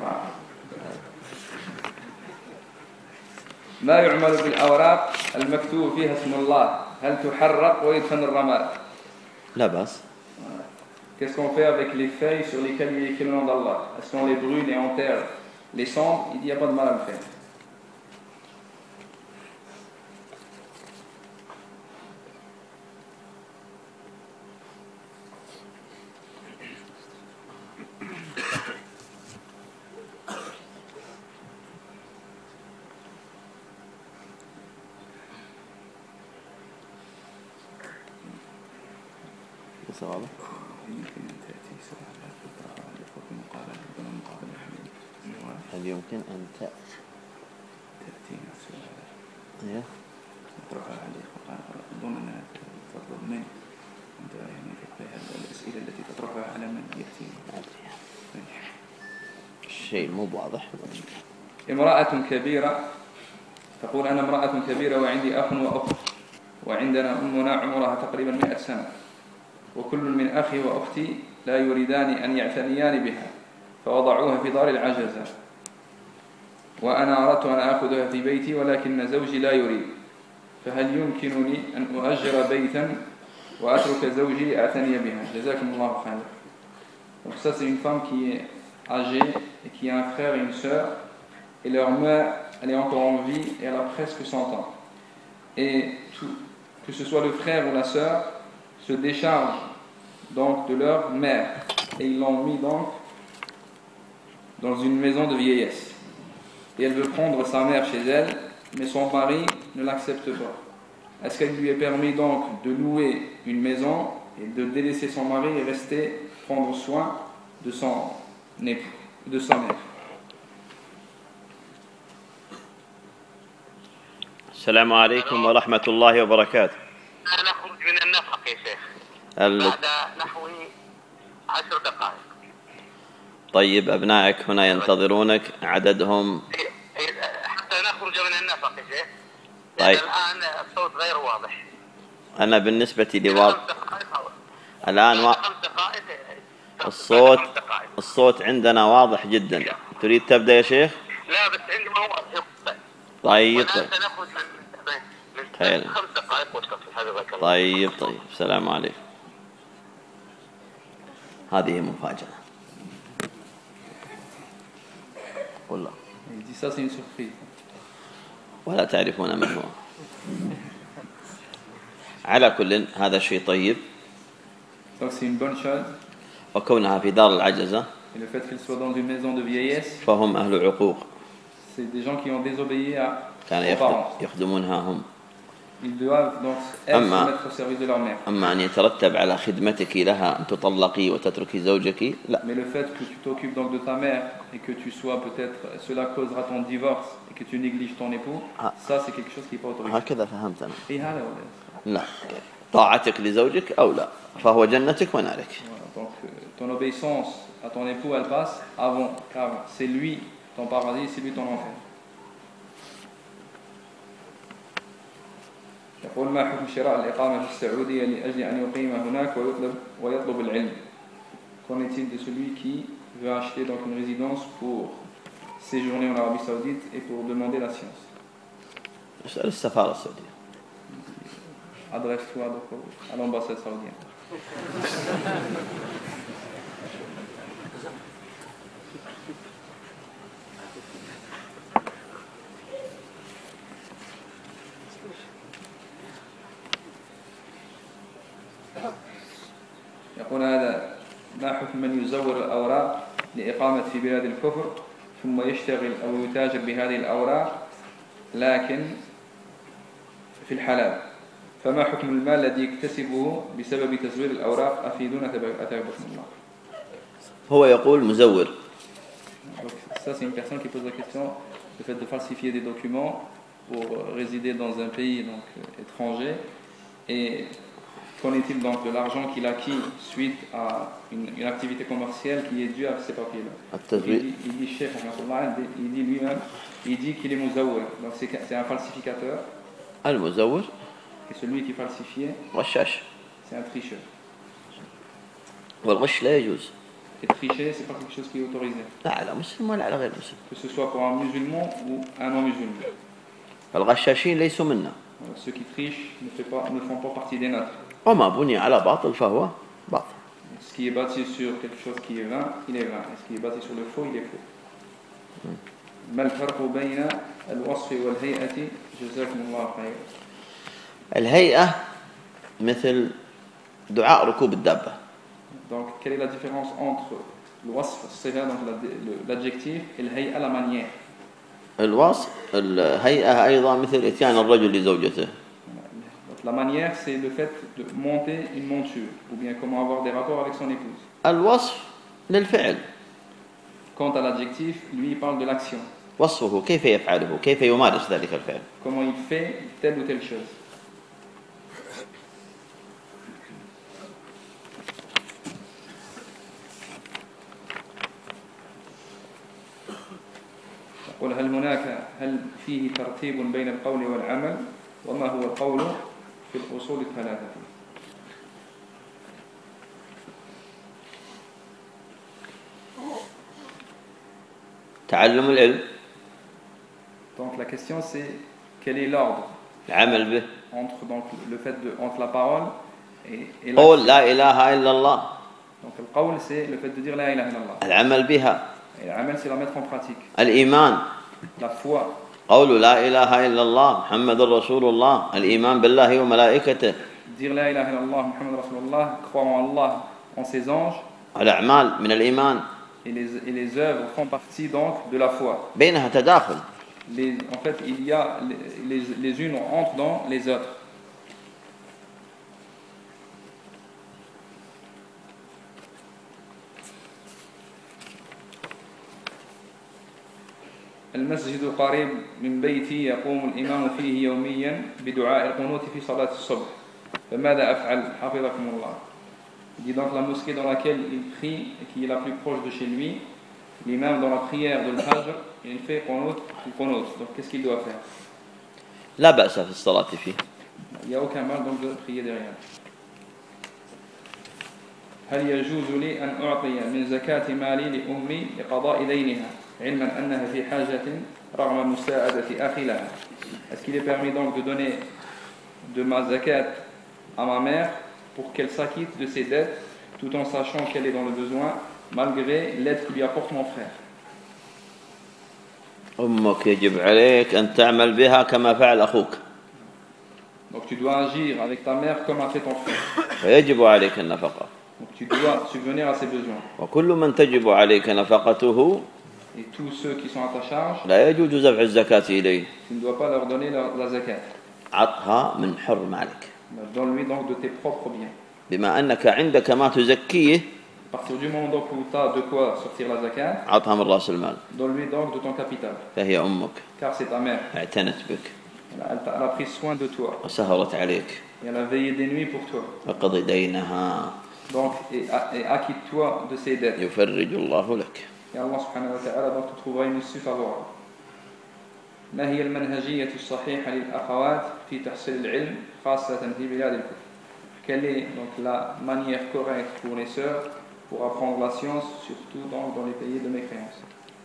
ما يعمل بالأوراق المكتوب فيها اسم الله؟ هل تحرق ويدفن الرماد؟ لا بأس. Qu'est-ce qu'on fait avec les feuilles sur lesquelles il y a écrit le nom d'Allah? Est-ce qu'on les brûle et enterre les cendres? Il n'y a pas de mal à le faire. هل يمكن أن تأتي أطرحها عليك أظن أنها تطلب منك أنت يعني الأسئلة التي تطرحها على من يأتي. الشيء مو واضح. امرأة كبيرة تقول أنا امرأة كبيرة وعندي أخ وأخت وعندنا أمنا عمرها تقريبا 100 سنة وكل من أخي وأختي لا يريدان أن يعتنيان بها فوضعوها في دار العجزة وأنا أردت أن أخذها في بيتي ولكن زوجي لا يريد فهل يمكنني أن أؤجر بيتا وأترك زوجي أعتني بها؟ جزاكم الله خيرا. Donc ça c'est une femme qui est âgée et qui a un frère et une sœur et leur mère elle est encore en vie et elle a presque 100 ans et que ce soit le frère ou la sœur se déchargent donc de leur mère et ils l'ont mis donc dans une maison de vieillesse et elle veut prendre sa mère chez elle mais son mari ne l'accepte pas. Est-ce qu'il lui est permis donc de louer une maison et de délaisser son mari et rester prendre soin de son époux, de sa mère? السلام عليكم ورحمة الله وبركاته. أنا أخرج من النفق يا شيخ بعد نحو 10 دقائق. طيب أبنائك هنا ينتظرونك عددهم حتى نخرج من النفق يا شيخ. طيب. الآن الصوت غير واضح. أنا بالنسبة لي الآن 5 دقائق. الصوت عندنا واضح جدا. تريد تبدأ يا شيخ؟ لا بس عندي موضوع. طيب سنأخذ من 5 دقائق وتصل حضرتك. طيب السلام عليكم. هذه مفاجأة والله. Il dit ça, c'est une surprise. ولا تعرفون من هو. على كل هذا شيء طيب. Donc c'est une bonne chose. وكونها في دار العجزة. Et le fait qu'il soit dans une maison de vieillesse. فهم أهل عقوق. C'est des gens qui ont désobéi كان aux parents. يخدمونها هم. Ils doivent donc se mettre au service de leur mère. أما أن يترتب على خدمتك لها أن تطلقي وتتركي زوجك لا. Mais le fait que tu t'occupes donc de ta mère et que tu sois peut-être, cela causera ton divorce et que tu négliges ton époux, ça c'est quelque chose qui n'est pas autorisé. هكذا فهمت أنا. Et لا. طاعتك لزوجك أو لا فهو جنتك ونارك. Donc ton obéissance à ton époux elle passe avant, car c'est lui ton paradis, c'est lui ton enfer. يقول ما حكم شراء الإقامة في السعودية لأجل أن يقيم هناك ويطلب العلم. Qu'en est-il de celui qui veut acheter donc une résidence pour séjourner en Arabie Saoudite et pour demander la science? اسأل السفارة السعودية. Adresse-toi donc à l'ambassade saoudienne. يقول هذا ما حكم من يزور الأوراق لإقامة في بلاد الكفر ثم يشتغل أو يتاجر بهذه الأوراق لكن في الحلال، فما حكم المال الذي يكتسبه بسبب تزوير الأوراق؟ أفيدونا أتعبكم الله. هو يقول مزور. Donc, ça c'est une personne qui pose la question, le fait de falsifier des documents pour résider dans un pays donc, étranger. Et qu'en est-il donc de l'argent qu'il a acquis suite à une activité commerciale qui est due à ces papiers-là? Il dit Cheikh, il dit lui-même, il dit qu'il est muzawwir, donc c'est un falsificateur. المزور. Et celui qui falsifiait, غشاش. c'est un tricheur. والغش لا يجوز. Et tricher, c'est pas quelque chose qui est autorisé. لا على مسلم ولا على غير مسلم. Que ce soit pour un musulman ou un non-musulman. الغشاشين ليسوا منا. Ceux qui trichent ne font pas partie des nôtres. وما بني على باطل فهو باطل. Ce qui est bâti sur quelque chose qui est vain, il est vain. Et ce qui est bâti sur le faux, il est faux. ما الفرق بين الوصف والهيئة؟ جزاكم الله خير. الهيئة مثل دعاء ركوب الدابة. Donc, quelle est la différence entre le wasf, c'est là donc l'adjectif, et le hay'a, la manière? الوصف الهيئة أيضا مثل إتيان الرجل لزوجته. La manière, c'est le fait de monter une monture, ou bien comment avoir des rapports avec son épouse. الوصف للفعل. Quant à l'adjectif, lui, il parle de l'action. وصفه كيف يفعله كيف يمارس ذلك الفعل. Comment il fait telle ou telle chose. يقول هل فيه ترتيب بين القول والعمل وما هو القول في الأصول الثلاثة؟ تعلم العلم. Donc la question c'est quel est l'ordre العمل به. entre la parole et قول لا إله إلا الله. Donc le qawl c'est le fait de dire la ilaha illallah. العمل بها. Et l'amal c'est la mettre en pratique. الإيمان. La foi. قول لا إله إلا الله محمد رسول الله الإيمان بالله وملائكته. Dire la ilaha illallah Muhammad Rasulullah, croire en Allah, en ses anges. الأعمال من الإيمان. Et les œuvres font partie donc de la foi. بينها تداخل. En fait, il y a les unes entrent dans les autres. المسجد القريب من بيتي يقوم الإمام فيه يوميا بدعاء القنوت في صلاة الصبح فماذا أفعل حفظكم الله؟ Il dit donc la mosquée dans laquelle il prie et qui est la plus proche de chez lui, l'imam dans la prière de l'Fajr, il fait qunut. Donc qu'est-ce qu'il doit faire? لا بأس في الصلاة فيه. Il n'y a aucun mal donc de prier derrière. هل يجوز لي أن أعطي من زكاة مالي لأمي لقضاء دينها علما أنها في حاجة رغم مساعدة أخي لها. Est-ce qu'il est permis donc de donner de ma zakat à ma mère pour qu'elle s'acquitte de ses dettes tout en sachant qu'elle est dans le besoin malgré l'aide que lui apporte mon frère? أمك يجب عليك أن تعمل بها كما فعل أخوك. Donc tu dois agir avec ta mère comme a fait ton frère. فيجب عليك النفقة. Donc tu dois subvenir à ses besoins. وكل من تجب عليك نفقته Et tous ceux qui sont à ta charge, لا يجوز دفع الزكاة إليه. tu ne dois pas leur donner la zakat. عطها من حر مالك. Donne-lui donc de tes propres biens. بما أنك عندك ما تزكيه À partir du moment donc où tu as de quoi sortir la zakat, عطها من رأس المال. donne-lui donc de ton capital. فهي أمك. Car c'est ta mère. اعتنت بك. Elle a pris soin de toi. وسهرت عليك. Et elle a veillé des nuits pour toi. فقضي دينها. Donc, et acquitte-toi de ses dettes. يفرج الله لك. Et Allah subhanahu wa ta'ala donc te trouvera une issue favorable. ما هي المنهجية الصحيحة للأخوات في تحصيل العلم خاصة في بلاد الكفر? Quelle est donc la manière correcte pour les sœurs pour apprendre la science, surtout dans les pays de mécréance?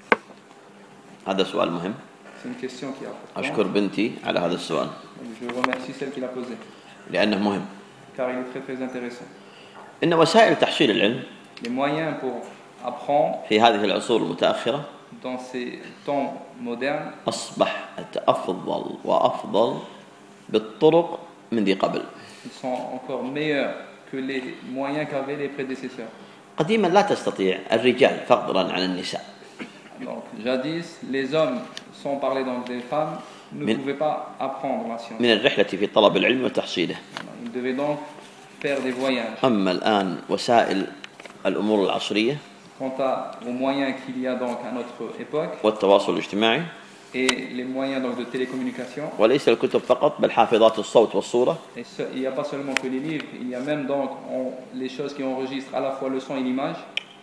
هذا سؤال مهم. C'est une question qui est importante. أشكر بنتي على هذا السؤال. Je remercie celle qui l'a posée. لأنه مهم. Car il est très très intéressant. إن وسائل تحصيل العلم Les moyens pour apprendre في هذه العصور المتأخرة dans ces temps modernes أصبحت أفضل وأفضل بالطرق من ذي قبل. ils sont encore meilleurs que les moyens qu'avaient les prédécesseurs. قديما لا تستطيع الرجال فضلا عن النساء. Donc, jadis, les hommes, sans parler donc des femmes, ne pouvaient pas apprendre la science. من الرحلة في طلب العلم وتحصيله. Ils devaient donc faire des voyages. أما الآن وسائل الأمور العصرية Quant aux moyens qu'il y a donc à notre époque والتواصل الاجتماعي et les moyens donc de télécommunication, وليس الكتب فقط بل حافظات الصوت والصورة. et il n'y a pas seulement que les livres, il y a même donc les choses qui enregistrent à la fois le son et l'image.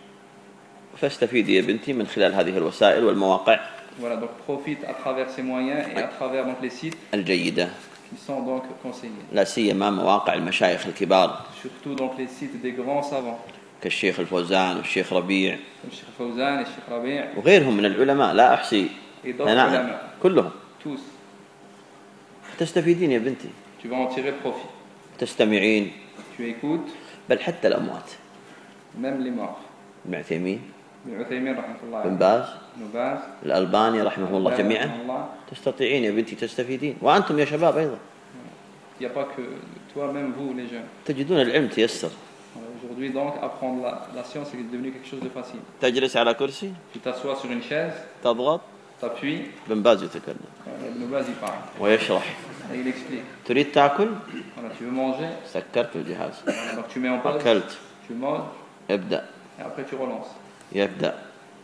فاستفيدي يا بنتي من خلال هذه الوسائل والمواقع. Voilà, donc profite à travers ces moyens et à travers donc les sites الجيدة. qui sont donc conseillés. لا سيما مواقع المشايخ الكبار. Surtout donc les sites des grands savants. كالشيخ الفوزان والشيخ ربيع. الشيخ فوزان الشيخ ربيع. وغيرهم من العلماء لا أحصي. نعم. كلهم. Tous. تستفيدين يا بنتي. Tu vas en tirer profit. تستمعين. Tu écoutes. بل حتى الأموات. Même les morts. ابن عثيمين. ابن عثيمين رحمه الله عليه. بن باز. بن باز. الألباني رحمه الله جميعا. تستطيعين يا بنتي تستفيدين وأنتم يا شباب أيضا. Il n'y a pas que toi, même vous les jeunes. تجدون العلم تيسر. Aujourd'hui donc apprendre la science est devenu quelque chose de facile. تجلس على كرسي. Tu t'assois sur une chaise. تضغط. T'appuies. بن باز يتكلم. Ibn Baz il parle. ويشرح. Et il explique. تريد تأكل؟ Voilà, tu veux manger. سكرت الجهاز. Voilà, donc tu mets en pause. أكلت. Tu manges. ابدأ. Et après tu relances. يبدأ.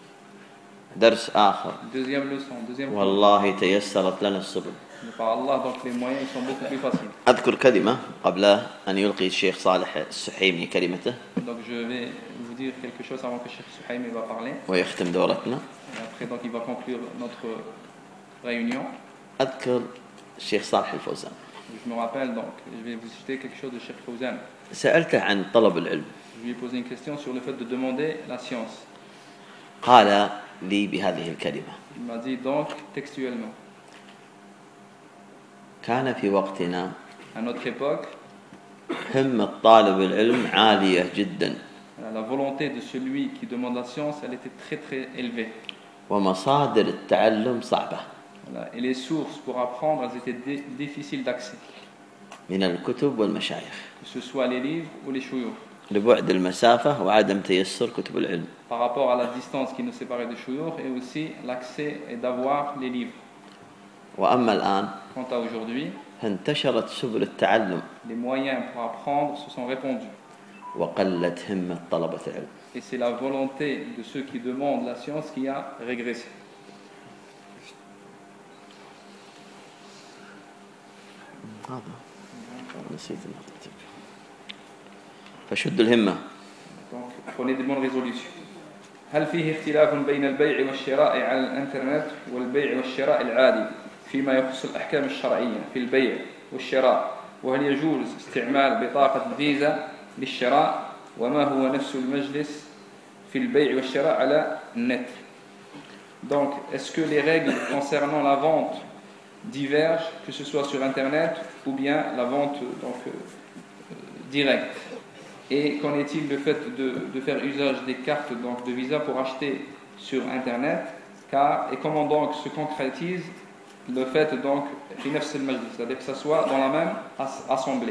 درس آخر. Deuxième leçon. Deuxième. والله تيسرت لنا السبل. Par Allah donc les moyens ils sont beaucoup plus faciles. أذكر كلمة قبل أن يلقي الشيخ صالح السحيمي كلمته. Donc je vais vous dire quelque chose avant que Cheikh Souhaimi va parler. ويختم دورتنا. Et après donc il va conclure notre réunion. أذكر الشيخ صالح الفوزان. Je me rappelle donc, je vais vous citer quelque chose de Cheikh Fawzan. سألته عن طلب العلم. Je lui ai posé une question sur le fait de demander la science. قال لي بهذه الكلمة. Il m'a dit donc textuellement. كان في وقتنا À notre époque, همة طالب العلم عالية جدا. la volonté de celui qui demande la science, elle était très très élevée. ومصادر التعلم صعبة. Voilà. Et les sources pour apprendre, elles étaient difficiles d'accès. من الكتب والمشايخ. Que ce soit les livres ou les shuyukh. لبعد المسافة وعدم تيسر كتب العلم. Par rapport à la distance qui nous séparait des shuyukh et aussi l'accès et d'avoir les livres. وأما الآن Quant à aujourd'hui, انتشرت سبل التعلم. les moyens pour apprendre se sont répandus. وقلت همة طلبة العلم. Et c'est la volonté de ceux qui demandent la science qui a régressé. نسيت فشد الهمة. Donc, prenez des bonnes résolutions. هل فيه اختلاف بين البيع والشراء على الانترنت والبيع والشراء العادي فيما يخص الأحكام الشرعية في البيع والشراء وهل يجوز استعمال بطاقة فيزا للشراء وما هو نفس المجلس في البيع والشراء على النت. Donc, est-ce que les règles concernant la vente divergent, que ce soit sur Internet ou bien la vente directe? Et qu'en est-il le fait de faire usage des cartes donc, de Visa pour acheter sur Internet? Et comment donc se concrétise le fait donc c'est-à-dire que ça soit dans la même assemblée?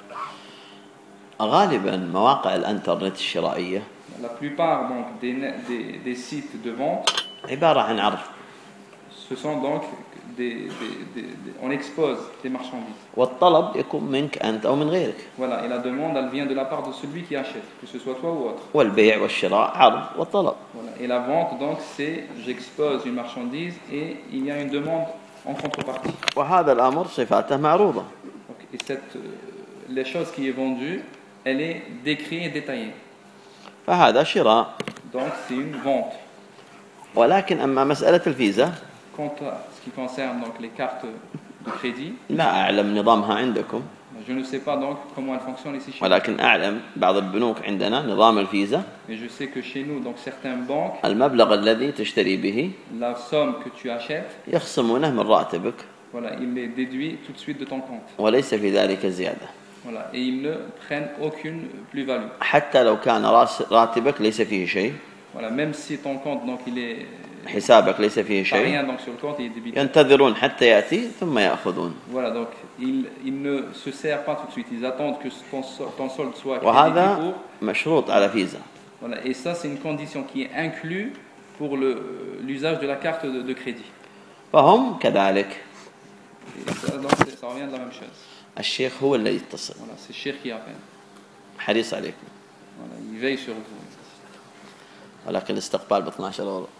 غالبا مواقع الانترنت الشرائية La plupart donc des sites de vente عبارة عن عرض. Ce sont donc on expose des marchandises. والطلب يكون منك أنت أو من غيرك. Voilà, et la demande elle vient de la part de celui qui achète, que ce soit toi ou autre. والبيع والشراء عرض والطلب. Voilà, et la vente donc c'est j'expose une marchandise et il y a une demande en contrepartie. وهذا الأمر صفاته معروضة. Donc, et les choses qui est vendue, elle est décrite et détaillée. فهذا شراء. Donc c'est une vente. ولكن أما مسألة الفيزا Quant à ce qui concerne donc les cartes de crédit, لا أعلم نظامها عندكم. Je ne sais pas donc comment elle fonctionne ici chez nous. ولكن أعلم بعض البنوك عندنا نظام الفيزا. Mais je sais que chez nous, donc certaines banques, المبلغ الذي تشتري به la somme que tu achètes, يخصمونه من راتبك. voilà, il les déduit tout de suite de ton compte. وليس في ذلك زيادة. Voilà, et ils ne prennent aucune plus-value. حتى لو كان راتبك ليس فيه شيء. Voilà, même si ton compte donc il est حسابك ليس فيه pas شيء. rien donc sur le compte, il est débité. ينتظرون حتى يأتي ثم يأخذون. Voilà, donc ils ne se servent pas tout de suite. Ils attendent que ton solde soit crédité وهذا pour. مشروط على فيزا. Voilà, et ça c'est une condition qui est inclue pour l'usage de la carte de crédit. فهم كذلك. Et ça, donc, ça revient de la même chose. الشيخ هو اللي يتصل. Voilà, c'est cher qui appelle. حريص عليكم. Voilà, il veille sur vous. ولكن الاستقبال ب 12 €.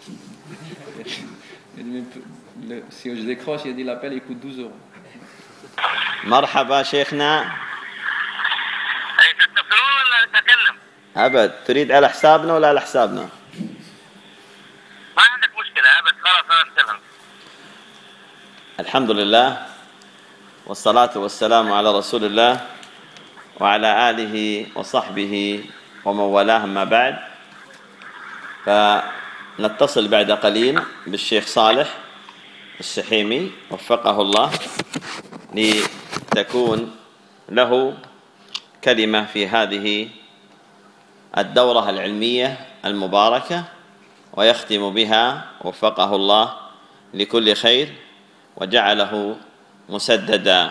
Si je décroche, il dit l'appel il coûte 12 €. مرحبا شيخنا. أي تتصلون ولا نتكلم؟ أبد. تريد على حسابنا ولا على حسابنا؟ ما عندك مشكلة أبد، خلاص أنا انتبهت. الحمد لله والصلاة والسلام على رسول الله وعلى آله وصحبه ومن والاه. ما بعد، فنتصل بعد قليل بالشيخ صالح السحيمي وفقه الله لتكون له كلمة في هذه الدورة العلمية المباركة، ويختم بها وفقه الله لكل خير وجعله مسددا.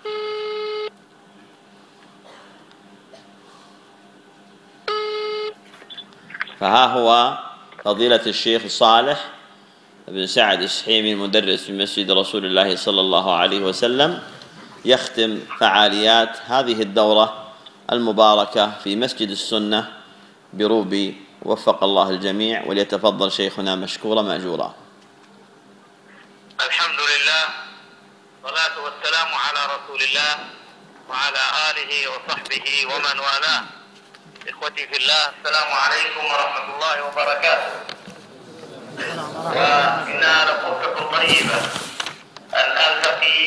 فها هو فضيلة الشيخ صالح بن سعد السحيمي المدرس في مسجد رسول الله صلى الله عليه وسلم يختم فعاليات هذه الدورة المباركة في مسجد السنة بروبي. وفق الله الجميع، وليتفضل شيخنا مشكورا مأجورا. الحمد لله والصلاة والسلام على رسول الله وعلى آله وصحبه ومن والاه. إخوتي في الله، السلام عليكم ورحمة الله وبركاته. وإنها لفرصة طيبة أن ألتقي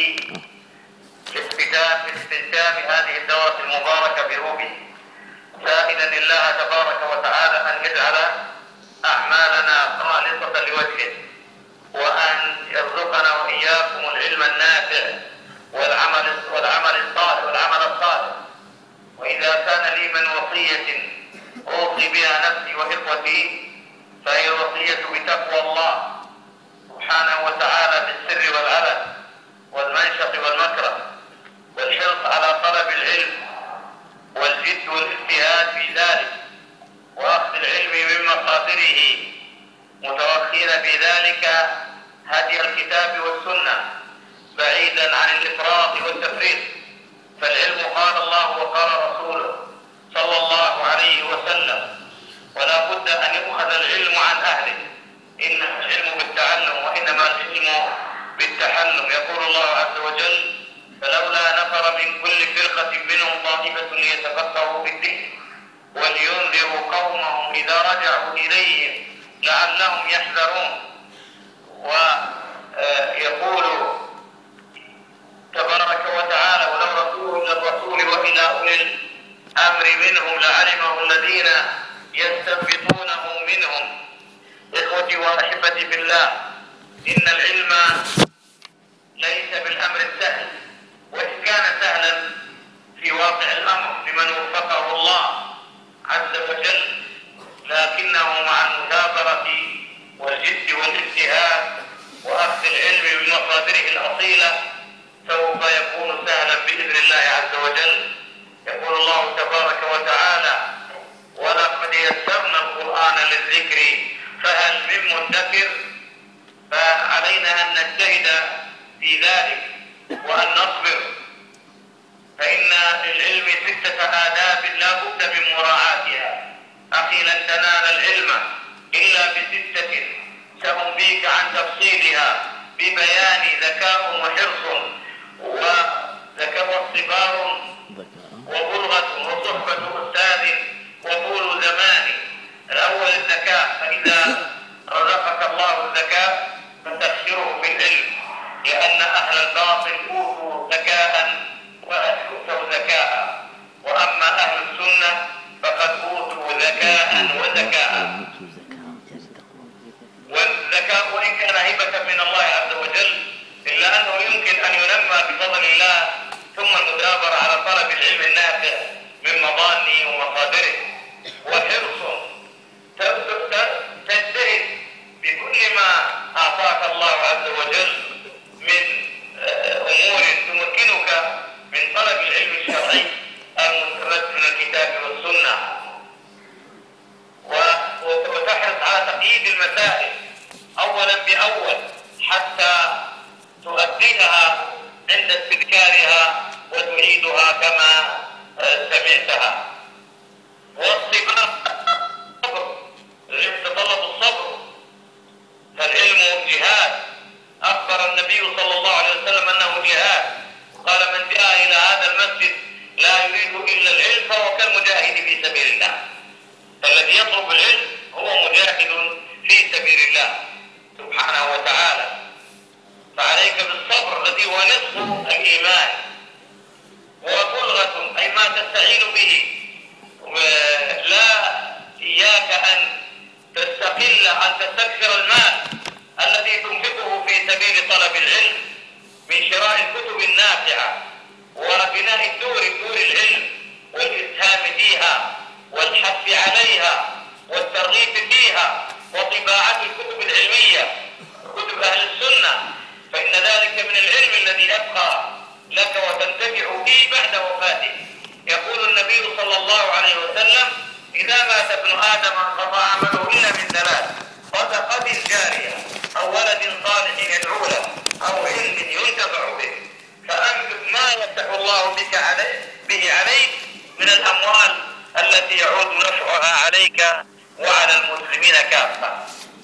باختتام هذه الدورة المباركة بروبي، سائلا الله تبارك وتعالى أن يجعل أعمالنا خالصة لوجهه، وأن يرزقنا وإياكم العلم النافع والعمل الصالح. وإذا كان لي من وصية أوصي بها نفسي وإخوتي فهي الوصية بتقوى الله سبحانه وتعالى بالسر والعلن والمنشط والمكره، والحرص على طلب العلم والجد والاجتهاد في ذلك، وأخذ العلم من مصادره، متوخين في ذلك هدي الكتاب والسنة بعيدا عن الإفراط والتفريط. فالعلم قال الله وقال رسوله صلى الله عليه وسلم، ولا بد أن يؤخذ العلم عن أهله. إنما العلم بالتعلم وإنما العلم بالتحلم. يقول الله عز وجل: فلولا نفر من كل فرقة منهم طائفة ليتفقهوا في الدين ولينذروا قومهم إذا رجعوا إليهم لعلهم يحذرون. ويقول تبارك وتعالى: ولو ردوه إلى الرسول وإلى أولي الأمر منهم لعلمه الذين إن العلم ليس بالأمر السهل، وإن كان سهلا في واقع الأمر لمن وفقه الله عز وجل، لكنه مع المثابرة والجد والاجتهاد وأخذ العلم بمصادره الأصيلة سوف يكون سهلا بإذن الله عز وجل. يقول الله تبارك وتعالى: ولقد يسرنا القرآن للذكر فهل من مدكر. فعلينا أن نجتهد في ذلك وأن نصبر، فإن للعلم 6 آداب لا بد من مراعاتها. أخي لن تنال العلم إلا ب6 سأنبيك عن تفصيلها ببيان ذكاء وحرص وذكاء واصطبار وبلغة وصحبة أستاذ وطول زمان. الأول الذكاء، فإذا رزقك الله الذكاء فتخسره بالعلم، لأن أهل الباطل أوتوا ذكاء وأسكتوا ذكاء، وأما أهل السنة فقد أوتوا ذكاء وذكاء. والذكاء وإن كان هبة من الله عز وجل، إلا أنه يمكن أن ينمى بفضل الله، ثم المدابرة على طلب العلم النافع من مظانه ومصادره. وحرص، تجتهد بكل ما أعطاك الله عز وجل من أمور تمكنك من طلب العلم الشرعي المستمد من الكتاب والسنة، وتحرص على تقييد المسائل أولا بأول حتى تؤديها عند استذكارها وتعيدها كما سمعتها. والصبر، يتطلب الصبر، فالعلم جهاد. أخبر النبي صلى الله عليه وسلم أنه جهاد، قال: من جاء إلى هذا المسجد لا يريد إلا العلم فهو كالمجاهد في سبيل الله. فالذي يطلب العلم هو مجاهد في سبيل الله سبحانه وتعالى. فعليك بالصبر الذي هو نصف الإيمان. وبلغة، أي ما تستعين به، لا إياك أن تستقل أن تستكثر المال الذي تنفقه في سبيل طلب العلم من شراء الكتب النافعة وبناء دور العلم والإسهام فيها والحث عليها والترغيب فيها وطباعة الكتب العلمية، كتب أهل السنة، فإن ذلك من العلم الذي يبقى لك وتنتفع به بعد وفاته. يقول النبي صلى الله عليه وسلم: إذا مات ابن آدم انقطع عمله إلا من 3: صدقة جارية أو ولد صالح يدعو له أو علم ينتفع به. فأنفق ما يفتح الله به عليك من الأموال التي يعود نفعها عليك وعلى المسلمين كافة.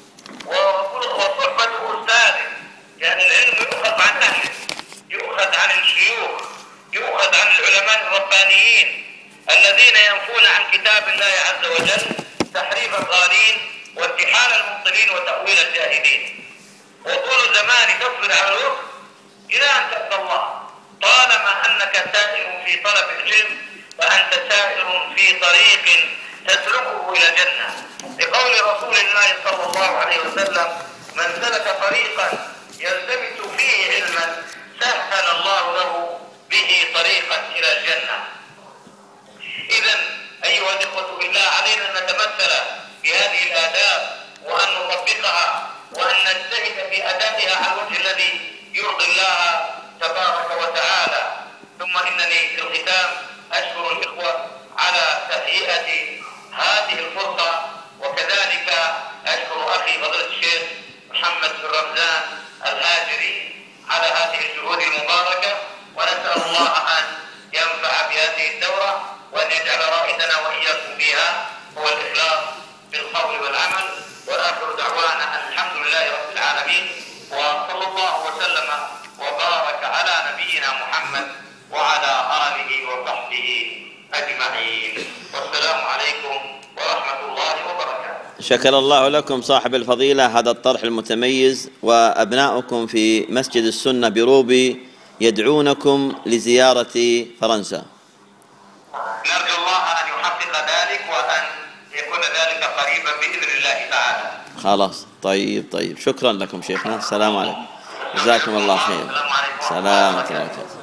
وصحبة أستاذ، يعني العلم يؤخذ عن أهله، يؤخذ عن الشيوخ، يؤخذ عن العلماء الربانيين الذين ينفون عن كتاب الله عز وجل تحريف الغالين وانتحال المبطلين وتأويل الجاهلين. وطول زمان تصبر على الوقت إلى أن تلقى الله. طالما أنك سائر في طلب العلم فأنت سائر في طريق تسلكه إلى الجنة، لقول رسول الله صلى الله عليه وسلم: من سلك طريقا يلتمس فيه علما سهل الله له به طريقا إلى الجنة. إذن أيها الإخوة بالله، علينا أن نتمثل بهذه الآداب وأن نطبقها وأن نجتهد في أدائها على الوجه الذي يرضي الله تبارك وتعالى. ثم إنني في الختام أشكر الإخوة على تهيئة هذه الفرصة، وكذلك أشكر أخي فضيلة الشيخ محمد بن رمزان الهاجري على هذه الجهود المباركة، ونسأل الله أن ينفع بهذه الدورة وأن يجعل رائدنا وإياكم فيها هو الإخلاص بالقول والعمل. وآخر دعوانا أن الحمد لله رب العالمين، وصلى الله وسلم وبارك على نبينا محمد وعلى آله وصحبه أجمعين. والسلام عليكم ورحمة الله وبركاته. شكر الله لكم صاحب الفضيلة هذا الطرح المتميز، وأبناؤكم في مسجد السنة بروبي يدعونكم لزيارة فرنسا. نرجو الله أن يحقق ذلك وأن يكون ذلك قريبا بإذن الله تعالى. خلاص طيب شكرا لكم شيخنا. السلام عليكم. جزاكم الله خير. سلامة الله وبركاته.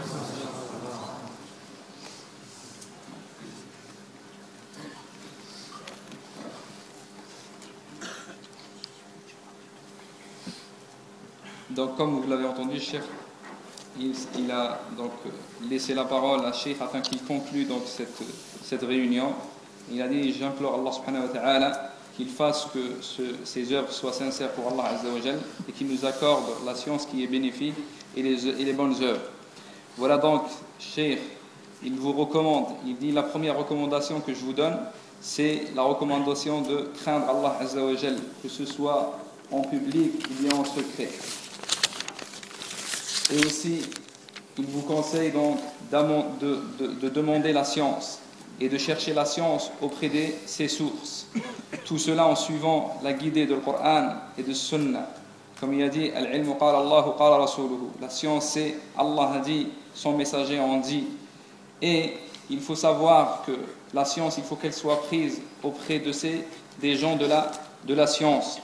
Donc, comme vous l'avez entendu, Cheikh, il a donc laissé la parole à Cheikh afin qu'il conclue donc cette réunion. Il a dit: j'implore Allah subhanahu wa ta'ala qu'il fasse que ces œuvres soient sincères pour Allah Azza wa Jal et qu'il nous accorde la science qui est bénéfique et les bonnes œuvres. Voilà donc, Cheikh, il vous recommande, il dit: la première recommandation que je vous donne, c'est la recommandation de craindre Allah Azza wa Jal, que ce soit en public ou bien en secret. Et aussi, il vous conseille donc de demander la science et de chercher la science auprès de ses sources. Tout cela en suivant la guidée du Coran et de Sunna. Comme il a dit: Al-ilmu qala Allahu qala rasuluhu. La science, c'est Allah a dit, son messager en dit. Et il faut savoir que la science, il faut qu'elle soit prise auprès des gens de la science.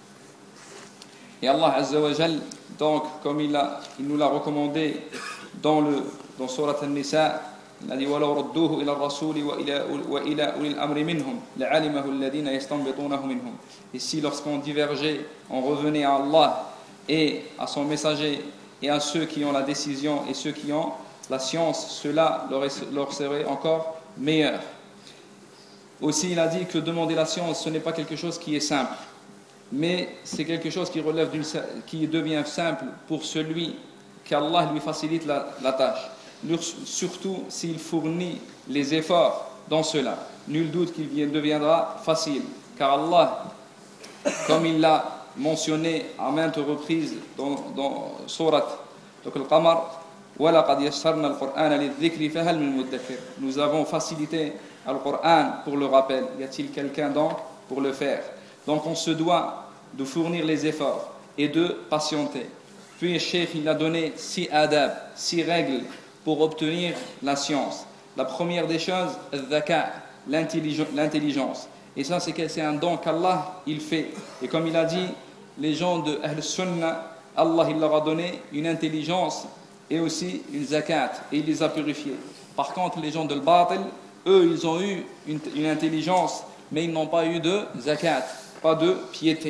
Et Allah Azza wa Jal, donc, comme il nous l'a recommandé dans Surat An-Nisa, il a dit: وَلَوْ رَدُّوهُ إِلَى الرَّسُولِ وَإِلَى أُولِي الْأَمْرِ مِنْهُمْ لَعَلِمَهُ الَّذِينَ يَسْتَنبِطُونَهُ مِنْهُمْ. Et si lorsqu'on divergeait, on revenait à Allah et à son messager et à ceux qui ont la décision et ceux qui ont la science, cela leur serait encore meilleur. Aussi, il a dit que demander la science, ce n'est pas quelque chose qui est simple, mais c'est quelque chose qui devient simple pour celui qu'Allah lui facilite la tâche, surtout s'il fournit les efforts dans cela. Nul doute qu'il deviendra facile, car Allah, comme il l'a mentionné à maintes reprises dans Surat Al-Qamar, وَلَقَدْ يَسَّرْنَا الْقُرْآنَ لِلذِّكْرِ فَهَلْ مِن مُدَّكِرٍ. Nous avons facilité le Coran pour le rappel. Y a-t-il quelqu'un donc pour le faire? Donc on se doit de fournir les efforts et de patienter. Puis le Cheikh, il a donné 6 adab, 6 règles pour obtenir la science. La première des choses, al-dhaka, l'intelligence. Et ça, c'est un don qu'Allah il fait. Et comme il a dit, les gens de Ahl Sunnah, Allah il leur a donné une intelligence et aussi une zakat, et il les a purifiés. Par contre, les gens de l'Batil, eux, ils ont eu une intelligence, mais ils n'ont pas eu de zakat, pas de piété.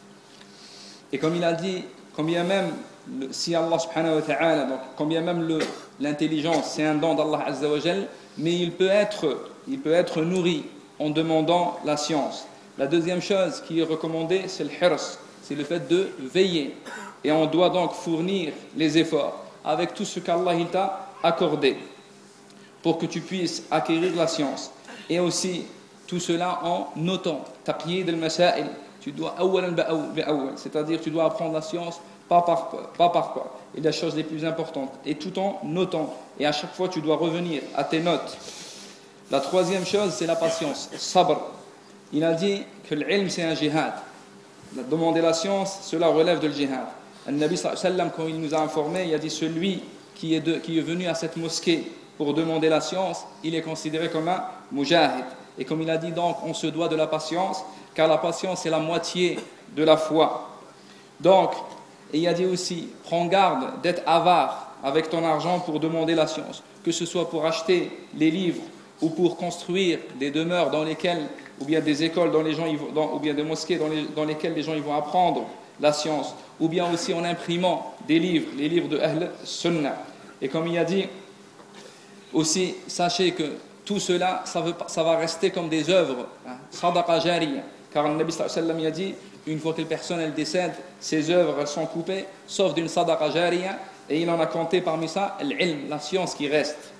Et comme il a dit, combien même, si Allah subhanahu wa ta'ala, donc combien même l'intelligence, c'est un don d'Allah Azza wa Jal, mais il peut être nourri en demandant la science. La deuxième chose qui est recommandée, c'est le hirs, c'est le fait de veiller. Et on doit donc fournir les efforts avec tout ce qu'Allah il t'a accordé pour que tu puisses acquérir la science. Et aussi, tout cela en notant. Taqyid al-masail. Tu dois c'est-à-dire tu dois apprendre la science pas par quoi. Et les choses les plus importantes. Et tout en notant. Et à chaque fois, tu dois revenir à tes notes. La troisième chose, c'est la patience. Sabr. Il a dit que l'ilm, c'est un jihad. Demander la science, cela relève de le jihad. Le Nabi sallallahu alayhi wa sallam, quand il nous a informé, il a dit: celui qui est venu à cette mosquée pour demander la science, il est considéré comme un mujahid. Et comme il a dit, donc, on se doit de la patience, car la patience est la moitié de la foi. Donc, et il a dit aussi: prends garde d'être avare avec ton argent pour demander la science, que ce soit pour acheter les livres ou pour construire des demeures dans lesquelles, ou bien des écoles ou bien des mosquées dans lesquelles les gens ils vont apprendre la science, ou bien aussi en imprimant des livres, les livres de Ahl Sunnah. Et comme il a dit aussi, sachez que tout cela, ça va rester comme des œuvres, sadaqa jariya, car le Nabi sallallahu alayhi wa sallam a dit: une fois que la personne elle décède, ses œuvres elles sont coupées, sauf d'une sadaqa jariya, et il en a compté parmi ça l'ilm, la science qui reste.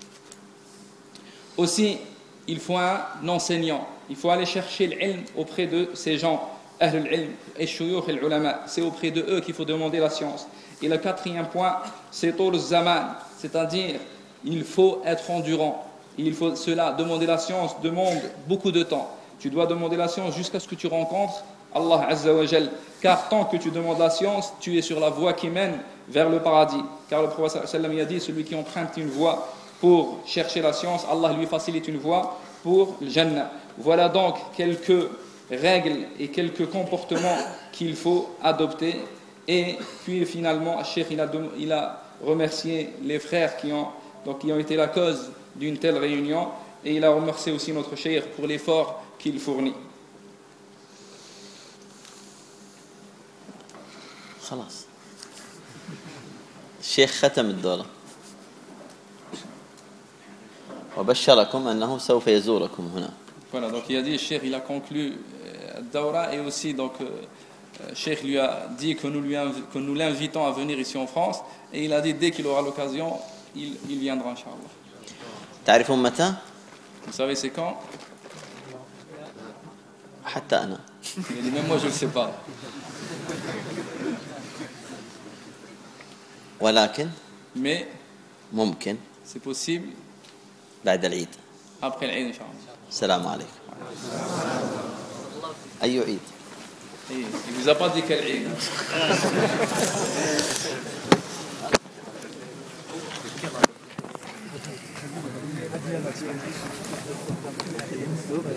Aussi, il faut un enseignant, il faut aller chercher l'ilm auprès de ces gens, ahl al-ilm et shuyukh al-ulama, c'est auprès de eux qu'il faut demander la science. Et le quatrième point, c'est tul zaman, c'est-à-dire il faut être endurant. Il faut demander la science demande beaucoup de temps. Tu dois demander la science jusqu'à ce que tu rencontres Allah Azza wa Jal, car tant que tu demandes la science, tu es sur la voie qui mène vers le paradis. Car le prophète sallallahu alayhi wa sallam a dit: celui qui emprunte une voie pour chercher la science, Allah lui facilite une voie pour le Jannah. Voilà donc quelques règles et quelques comportements qu'il faut adopter. Et puis finalement, le Cheikh il a remercié les frères qui ont été la cause d'une telle réunion, et il a remercié aussi notre Cheikh pour l'effort qu'il fournit. خلاص الشيخ ختم الدورة وبشركم أنه سوف يزوركم هنا. Voilà, donc il a dit, Cheikh il a conclu Daura, et aussi donc Cheikh lui a dit que nous l'invitons à venir ici en France, et il a dit dès qu'il aura l'occasion il viendra Inch'Allah. تعرفون متى؟ Vous savez c'est quand? حتى أنا. Il a dit même moi je ne le sais pas. ولكن Mais ممكن c'est possible بعد العيد. après l'Aïd Inch'Allah. السلام عليكم. أي عيد؟ Il vous a pas dit quel Eid.